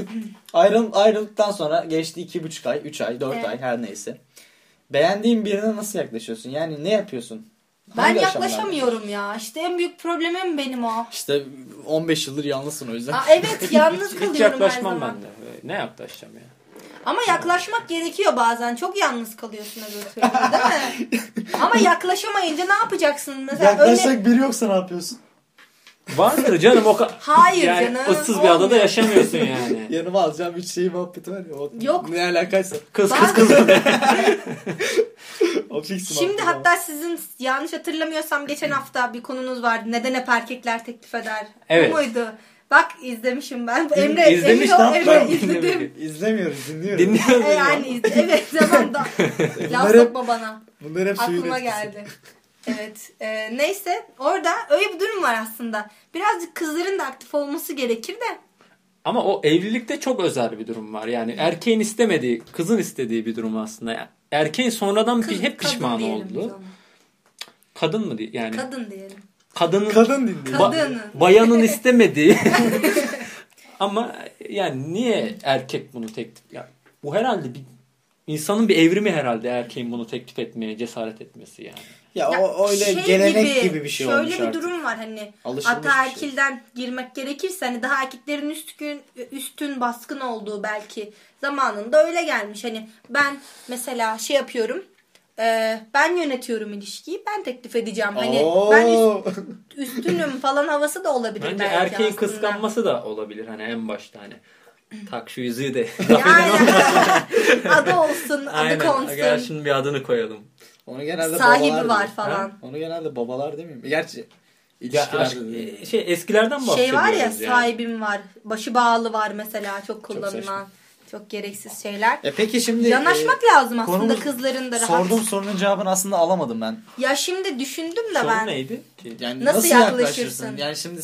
D: ayrıldıktan sonra geçti 2,5 ay, 3 ay, 4
F: Evet.
D: ay her neyse. Beğendiğin birine nasıl yaklaşıyorsun? Yani ne yapıyorsun?
F: Ben
D: Hangi aşamalarda?
F: yaklaşamıyorum ya. İşte en büyük problemim benim o.
D: İşte 15 yıldır yalnızsın o yüzden.
F: Aa, evet yalnız
E: Hiç
F: kalıyorum her
E: yaklaşmam
F: zaman.
E: ben de. Ne yaklaşacağım ya?
F: Ama yaklaşmak gerekiyor bazen. Çok yalnız kalıyorsun öbür türlü değil mi? Ama yaklaşamayınca ne yapacaksın? Mesela
D: Yaklaşacak biri yoksa ne yapıyorsun?
E: Vardır canım o kadar.
F: Hayır
E: yani
F: canım,
E: ıssız bir adada
F: olmuyor.
E: yaşamıyorsun yani.
D: Yanıma alacağım bir şey muhabbeti var ya. O
F: Yok.
D: Ne alakaysa.
E: Kız
D: O fix
F: Şimdi
D: muhabbeti
F: hatta sizin yanlış hatırlamıyorsam geçen hafta bir konunuz vardı. Neden hep erkekler teklif eder?
E: Evet.
F: Bu muydu? Bak izlemişim ben.
E: İzlemiş,
F: Emre,
E: ne yaptın?
F: Emre izledim.
D: var. İzlemiyoruz, dinliyoruz.
E: Dinliyoruz ya.
F: Yani evet tamam da. Laf
D: Bunlar hep-
F: sokma bana.
D: Bunlar hep suyun
F: Aklıma
D: etkisi.
F: geldi. Evet. Neyse orada öyle bir durum var aslında. Birazcık kızların da aktif olması gerekir de.
E: Ama o evlilikte çok özel bir durum var. Yani erkeğin istemediği, kızın istediği bir durum aslında. Yani erkeğin sonradan hep
F: Kadın
E: pişman
F: diyelim biz
E: oldu.
F: ona.
E: Kadın mı diye yani?
F: Kadın diyelim.
E: Kadının
D: Kadın dinliyor.
F: Kadın.
E: bayanın istemediği. Ama yani niye erkek bunu teklif ya bu herhalde bir insanın bir evrimi herhalde erkeğin bunu teklif etmeye cesaret etmesi yani.
D: Ya
F: Ya
D: o öyle
F: şey
D: gelenek gibi bir şey
F: şöyle
D: olmuş
F: bir
D: artık.
F: durum var hani
D: Alışılmış bir
F: ataerkilden girmek gerekirse hani daha erkeklerin üstün baskın olduğu belki zamanında öyle gelmiş. Hani ben mesela şey yapıyorum ben yönetiyorum ilişkiyi ben teklif edeceğim. Hani ben üstünüm falan havası da olabilir
E: Bence
F: belki
E: erkeğin
F: aslında.
E: kıskanması da olabilir hani en başta hani. Tak şu yüzüğü de.
F: Yani adı olsun, adı
E: Aynen.
F: konsun.
E: Gel şunun bir adını koyalım.
D: Onu genelde
F: Sahibi
D: babalar
F: var
D: diyor.
F: falan.
D: Ha? Onu genelde babalar değil mi? Gerçi
E: Ya
D: ilişkilerde değil.
E: şey eskilerden
F: Şey
E: bahsediyoruz
F: var ya
E: yani.
F: sahibim var, başı bağlı var mesela çok kullanılan.
D: saçma.
F: Çok gereksiz şeyler.
D: Peki şimdi
F: Yanaşmak lazım aslında
D: konumuz-
F: kızların da rahat.
D: sorduğum sorunun cevabını aslında alamadım ben.
F: Ya şimdi düşündüm de
E: Sorun
F: ben.
E: neydi?
D: Yani
F: Nasıl
D: nasıl
F: yaklaşırsın?
D: yaklaşırsın? Yani şimdi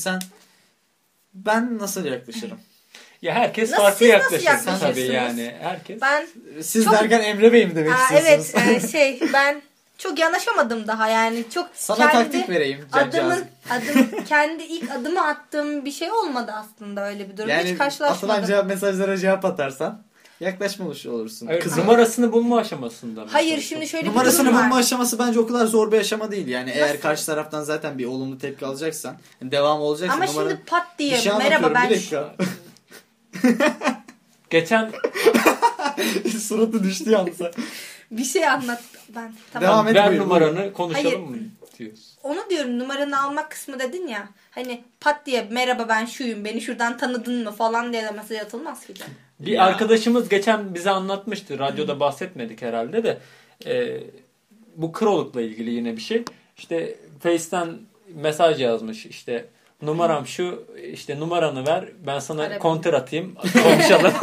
D: ben nasıl yaklaşırım?
E: Ya herkes
F: Nasıl-
E: farklı
F: siz nasıl
E: yaklaşır tabii
F: yaklaşırsınız?
E: yani. Herkes.
F: Ben
D: Siz
F: Çok-
D: derken Emre Bey mi demek istiyorsunuz?
F: evet ben çok yanaşamadım daha yani çok
D: Sana taktik vereyim. cancağızım.
F: kendi ilk adımı attığım bir şey olmadı aslında öyle bir durum. Hiç
D: Yani
F: karşılaşmadım.
D: atılan mesajlara cevap atarsan yaklaşmamış olursun.
E: Hayır,
D: Kızım
E: numarasını bulma aşamasında.
F: Hayır
E: mesela.
F: şimdi şöyle
D: numarasını
F: bir durum
D: bulma
F: var.
D: aşaması bence o kadar zor bir aşama değil. Yani eğer
F: Nasıl?
D: karşı taraftan zaten bir olumlu tepki alacaksan, devam olacaksa
F: Ama
D: numara...
F: şimdi pat diye
D: Bir şey
F: merhaba
D: anlatıyorum,
F: ben
D: bir dakika.
E: Geçen
D: Suratı düştü yalnız.
F: bir şey anlat ben. Tamam.
D: Devam et,
E: ver
D: buyur,
E: numaranı konuşalım
F: Hayır.
E: mı diyorsun.
F: Onu diyorum numaranı almak kısmı dedin ya. Hani pat diye merhaba ben şuyum beni şuradan tanıdın mı falan diye de mesaj atılmaz ki. canım.
E: Bir
D: Ya.
E: arkadaşımız geçen bize anlatmıştı. Radyoda bahsetmedik herhalde de. Bu krolukla ilgili yine bir şey. İşte Face'ten mesaj yazmış. İşte numaram şu, işte numaranı ver, ben sana
F: Arap.
E: kontör atayım, konuşalım.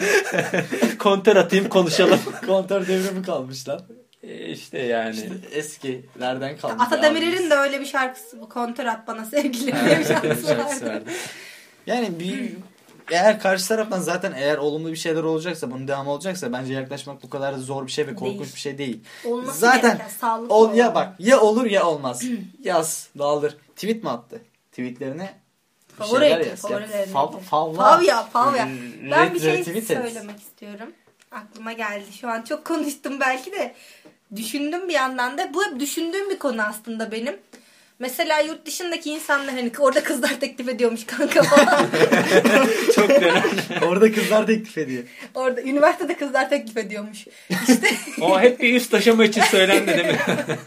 E: Kontör atayım, konuşalım.
D: Kontör devrimi kalmış lan.
E: İşte yani.
D: İşte eskilerden kalmış.
F: Ata Demirer'in de öyle bir şarkısı, bu kontör at bana sevgilim diye bir şarkısı
D: Şarkısı
F: vardı.
D: vardı. Yani eğer karşı taraftan zaten eğer olumlu bir şeyler olacaksa, bunun devamı olacaksa bence yaklaşmak bu kadar da zor bir şey ve korkunç
F: Değil.
D: bir şey değil.
F: Olması
D: Zaten
F: gereken sağlıklı
D: ya
F: olan.
D: bak ya olur ya olmaz. Yaz, dağılır. Tweet mi attı? Tweetlerine bir
F: Favori
D: şeyler
F: etti,
D: yaz. Ya,
F: favorilerini
D: fav,
F: etti.
D: favla.
F: Fav ya. Ben bir şey
D: Retweet et.
F: söylemek istiyorum. Aklıma geldi. Şu an çok konuştum belki de. Düşündüm bir yandan da. Bu hep düşündüğüm bir konu aslında benim. Mesela yurt dışındaki insanlar hani orada kızlar teklif ediyormuş kanka falan.
E: Çok dönem.
D: Orada kızlar teklif ediyor.
F: Orada üniversitede kızlar teklif ediyormuş. İşte
E: O hep bir üst aşama için söylendi değil mi?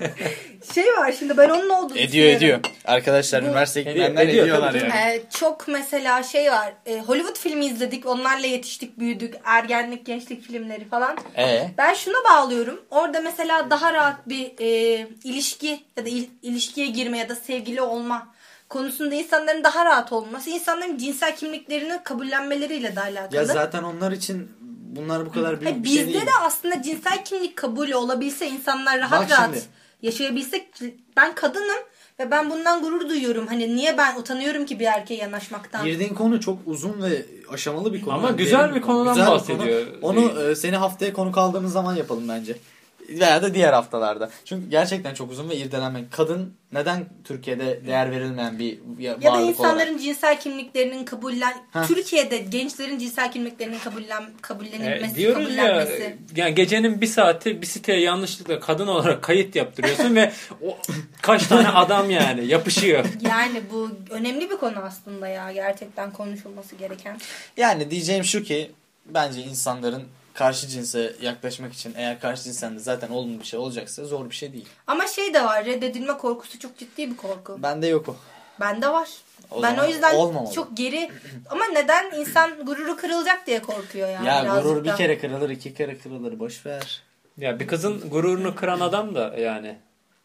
F: şey var şimdi ben onun olduğunu
D: Ediyor. Arkadaşlar üniversite gitmeyenler
E: ediyor,
D: ediyorlar
E: tabii
D: yani.
F: Çok mesela şey var. Hollywood filmi izledik. Onlarla yetiştik, büyüdük. Ergenlik, gençlik filmleri falan. Ben şuna bağlıyorum. Orada mesela daha rahat bir ilişki ya da ilişkiye girme ya da sevgili olma konusunda insanların daha rahat olması, insanların cinsel kimliklerini kabullenmeleriyle de alakalı.
D: Ya zaten onlar için bunlar bu kadar büyük bir şey değil.
F: Bizde de aslında cinsel kimlik kabulü olabilse, insanlar
D: Bak
F: rahat
D: şimdi.
F: yaşayabilsek, ben kadınım ve ben bundan gurur duyuyorum. Hani niye ben utanıyorum ki bir erkeğe yanaşmaktan?
D: Girdiğin konu çok uzun ve aşamalı bir konu.
E: Ama
D: Yani
E: güzel
D: derin
E: bir konudan
D: Güzel bir
E: bahsediyor.
D: konu. Onu seni haftaya konuk aldığımız zaman yapalım bence. Veya da diğer haftalarda. Çünkü gerçekten çok uzun ve irdelenmek. Kadın neden Türkiye'de değer verilmeyen bir
F: Ya da
D: varlık
F: insanların
D: olarak?
F: cinsel kimliklerinin Türkiye'de gençlerin cinsel kimliklerinin kabullenilmesi,
E: Diyoruz ya,
F: kabullenmesi.
E: yani gecenin bir saati bir siteye yanlışlıkla kadın olarak kayıt yaptırıyorsun ve o kaç tane adam yani yapışıyor.
F: Yani bu önemli bir konu aslında ya, gerçekten konuşulması gereken.
D: Yani diyeceğim şu ki bence insanların karşı cinse yaklaşmak için, eğer karşı cinsten de zaten olumlu bir şey olacaksa zor bir şey değil.
F: Ama şey de var, reddedilme korkusu çok ciddi bir korku.
D: Bende yok o.
F: Bende var.
D: O
F: Ben
D: zaman
F: o yüzden
D: olmamalı.
F: çok geri, ama neden insan gururu kırılacak diye korkuyor yani.
D: Ya
F: birazcık
D: gurur
F: da.
D: bir kere kırılır, iki kere kırılır. Boş ver.
E: Ya bir kızın gururunu kıran adam da yani.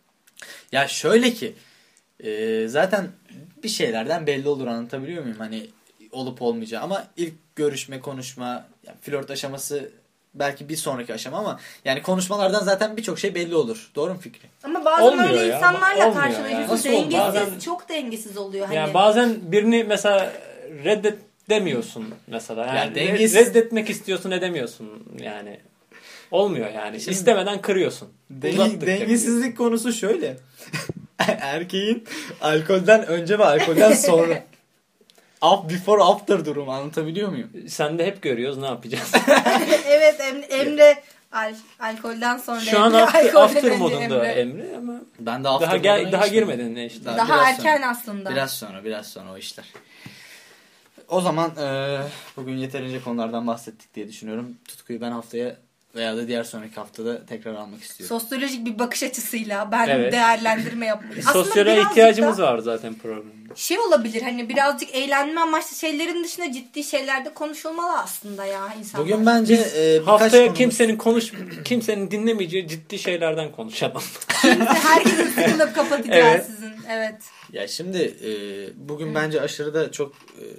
D: Ya şöyle ki zaten bir şeylerden belli olur, anlatabiliyor muyum? Hani olup olmayacağı, ama ilk görüşme, konuşma, yani flört aşaması belki bir sonraki aşama, ama yani konuşmalardan zaten birçok şey belli olur. Doğru mu Fikri?
F: Ama bazen
E: Olmuyor
F: öyle
E: ya,
F: insanlarla
E: olmuyor
F: karşılaşıyorsun.
E: yani.
D: Nasıl olmuyor?
F: Dengesiz,
E: Bazen-
F: çok dengesiz oluyor. Hani.
E: Yani bazen birini mesela demiyorsun mesela. Yani
D: Yani dengesiz-
E: reddetmek istiyorsun, edemiyorsun yani. Olmuyor yani.
D: Şimdi-
E: İstemeden kırıyorsun. Uzattıkça
D: Dengesizlik konusu şöyle. Erkeğin alkolden önce ve alkolden sonra. Before after durumu, anlatabiliyor muyum?
E: kırıyorsun. Sen de hep görüyoruz, ne yapacağız?
F: Evet, Emre alkolden sonra
E: Şu an
F: Emre, alkolden
E: after
F: önce
E: modunda Emre ama
D: Ben de after moduna
E: daha
D: geçmedim.
E: girmedin ne işte.
F: Daha
D: biraz
F: erken
D: sonra.
F: aslında.
D: Biraz sonra o işler. O zaman bugün yeterince konulardan bahsettik diye düşünüyorum. Tutkuyu ben haftaya veya da diğer sonraki haftada tekrar almak istiyorum.
F: Sosyolojik bir bakış açısıyla ben
E: Evet.
F: değerlendirme yapmayı. Aslında
E: Sosyale
F: birazcık
E: ihtiyacımız
F: da
E: var zaten programda.
F: şey olabilir, hani birazcık eğlenme amaçlı şeylerin dışında ciddi şeyler de konuşulmalı aslında ya insanlar.
D: Bugün bence birkaç
E: Haftaya
D: konumuz-
E: kimsenin dinlemeyeceği ciddi şeylerden konuşalım.
F: Herkesin sıkılıp kapatacağız
E: Evet.
F: sizin. Evet.
D: Ya şimdi bugün bence aşırı da çok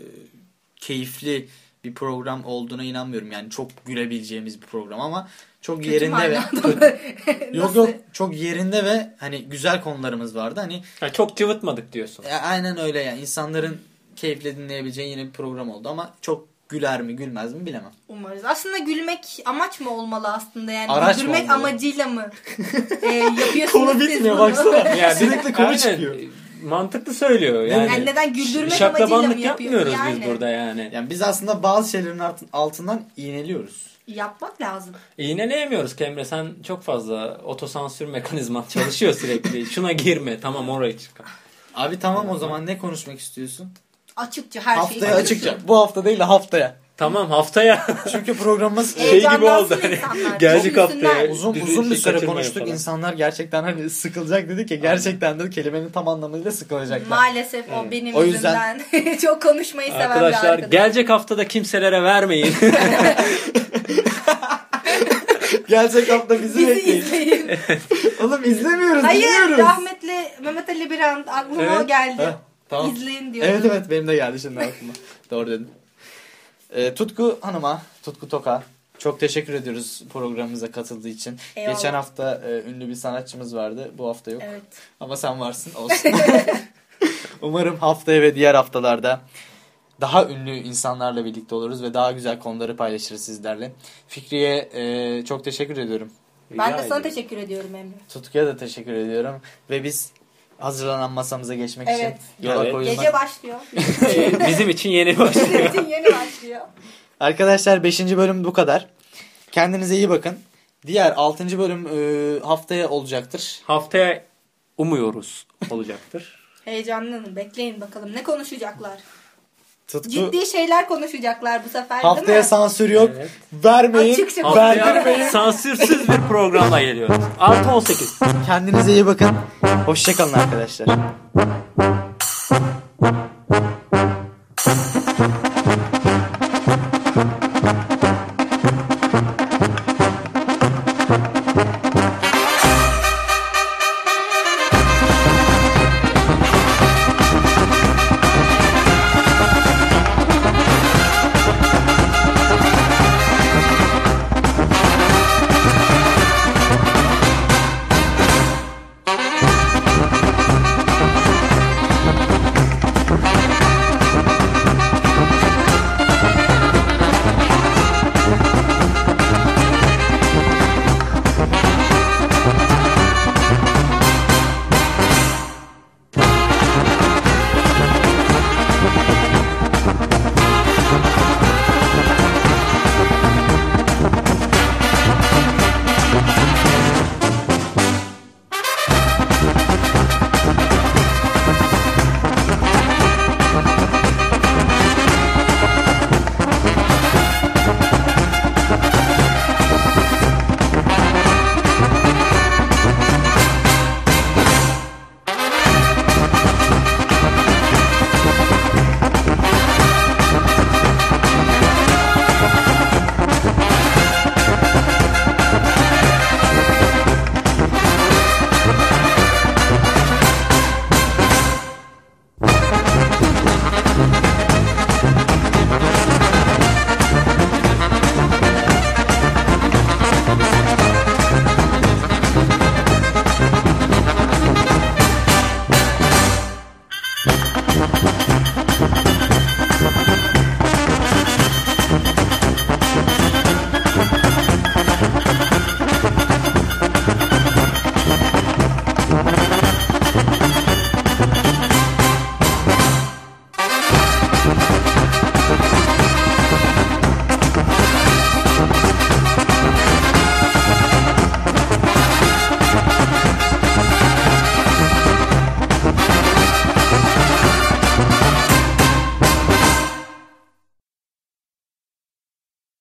D: keyifli bir program olduğuna inanmıyorum. Yani çok gülebileceğimiz bir program, ama çok
F: Kötü
D: yerinde ve
F: manada mı?
D: yok
F: Nasıl?
D: çok yerinde ve hani güzel konularımız vardı. Hani
E: Yani çok cıvıtmadık diyorsun.
D: aynen öyle yani, insanların keyifle dinleyebileceği yine bir program oldu, ama çok güler mi gülmez mi bilemem.
F: Umarız. Aslında gülmek amaç mı olmalı aslında, yani
D: Araç mı
F: güldürmek
D: olmalı?
F: amacıyla mı yapıyorsunuz
D: Konu
F: siz
D: bitmiyor,
F: bunu?
D: baksana.
E: Yani
D: Sürekli konu
E: aynen,
D: çıkıyor.
E: Mantıklı söylüyor. Yani,
F: Yani neden güldürmek amacıyla
E: şaklabanlık
F: mı yapıyor?
E: yapmıyoruz
F: Yani.
E: biz burada yani.
D: Yani biz aslında bazı şeylerin altından iğneliyoruz.
F: Yapmak lazım.
E: İğneleyemiyoruz ki Emre, sen çok fazla otosansür mekanizman çalışıyor sürekli. Şuna girme, tamam oraya çık.
D: Abi tamam, o zaman ne konuşmak istiyorsun?
F: Açıkça her şeyi
D: Haftaya
F: konuşun.
D: açıkça. Bu hafta değil de haftaya.
E: Tamam haftaya.
D: Çünkü programımız
E: Şey gibi
F: Heyecanlansın
E: oldu. Hani
F: insanlar,
E: gelecek
F: düşünsünler.
E: haftaya
D: uzun
E: bizi
D: bir süre
E: kaçırmayın
D: konuştuk.
E: falan.
D: İnsanlar gerçekten hani sıkılacak dedik ya. Gerçekten de kelimenin tam anlamıyla sıkılacaklar.
F: Maalesef o benim
D: O yüzden-
F: yüzümden. Çok konuşmayı seven bir
E: Arkadaşlar
F: arkadaşım.
E: gelecek haftada kimselere vermeyin.
D: Gelecek hafta bizi
F: Bizi
D: bekleyin.
F: izleyin.
D: Oğlum izlemiyoruz.
F: Hayır,
D: dinliyoruz.
F: rahmetli Mehmet Ali Birand aklıma
E: Evet.
F: o geldi.
D: Ha, tamam.
F: İzleyin diyor.
D: Evet benim de geldi şimdi aklıma. Doğru dedin. Tutku Hanım'a, Tutku Toka çok teşekkür ediyoruz programımıza katıldığı için.
F: Eyvallah.
D: Geçen hafta ünlü bir sanatçımız vardı. Bu hafta yok.
F: Evet.
D: Ama sen varsın. Olsun. Umarım haftaya ve diğer haftalarda daha ünlü insanlarla birlikte oluruz ve daha güzel konuları paylaşırız sizlerle. Fikri'ye çok teşekkür ediyorum.
F: Ben de sana teşekkür ediyorum Emre.
D: Tutku'ya da teşekkür ediyorum. Ve biz hazırlanan masamıza geçmek
F: Evet.
D: için yola
E: Evet.
D: koyulmak.
F: Gece başlıyor.
E: Bizim için yeni başlıyor.
F: Bütün yeni başlıyor.
D: Arkadaşlar 5. bölüm bu kadar. Kendinize iyi bakın. Diğer 6. bölüm haftaya olacaktır.
E: Haftaya umuyoruz olacaktır.
F: Heyecanlanın. Bekleyin bakalım. Ne konuşacaklar?
D: Tutku
F: Ciddi şeyler konuşacaklar bu sefer değil
D: haftaya
F: mi?
D: sansür yok.
E: Evet.
D: Vermeyin.
F: Açıkça
D: Verdirmeyin.
E: Sansürsüz bir programla geliyoruz. 6-18.
D: Kendinize iyi bakın. Hoşçakalın arkadaşlar.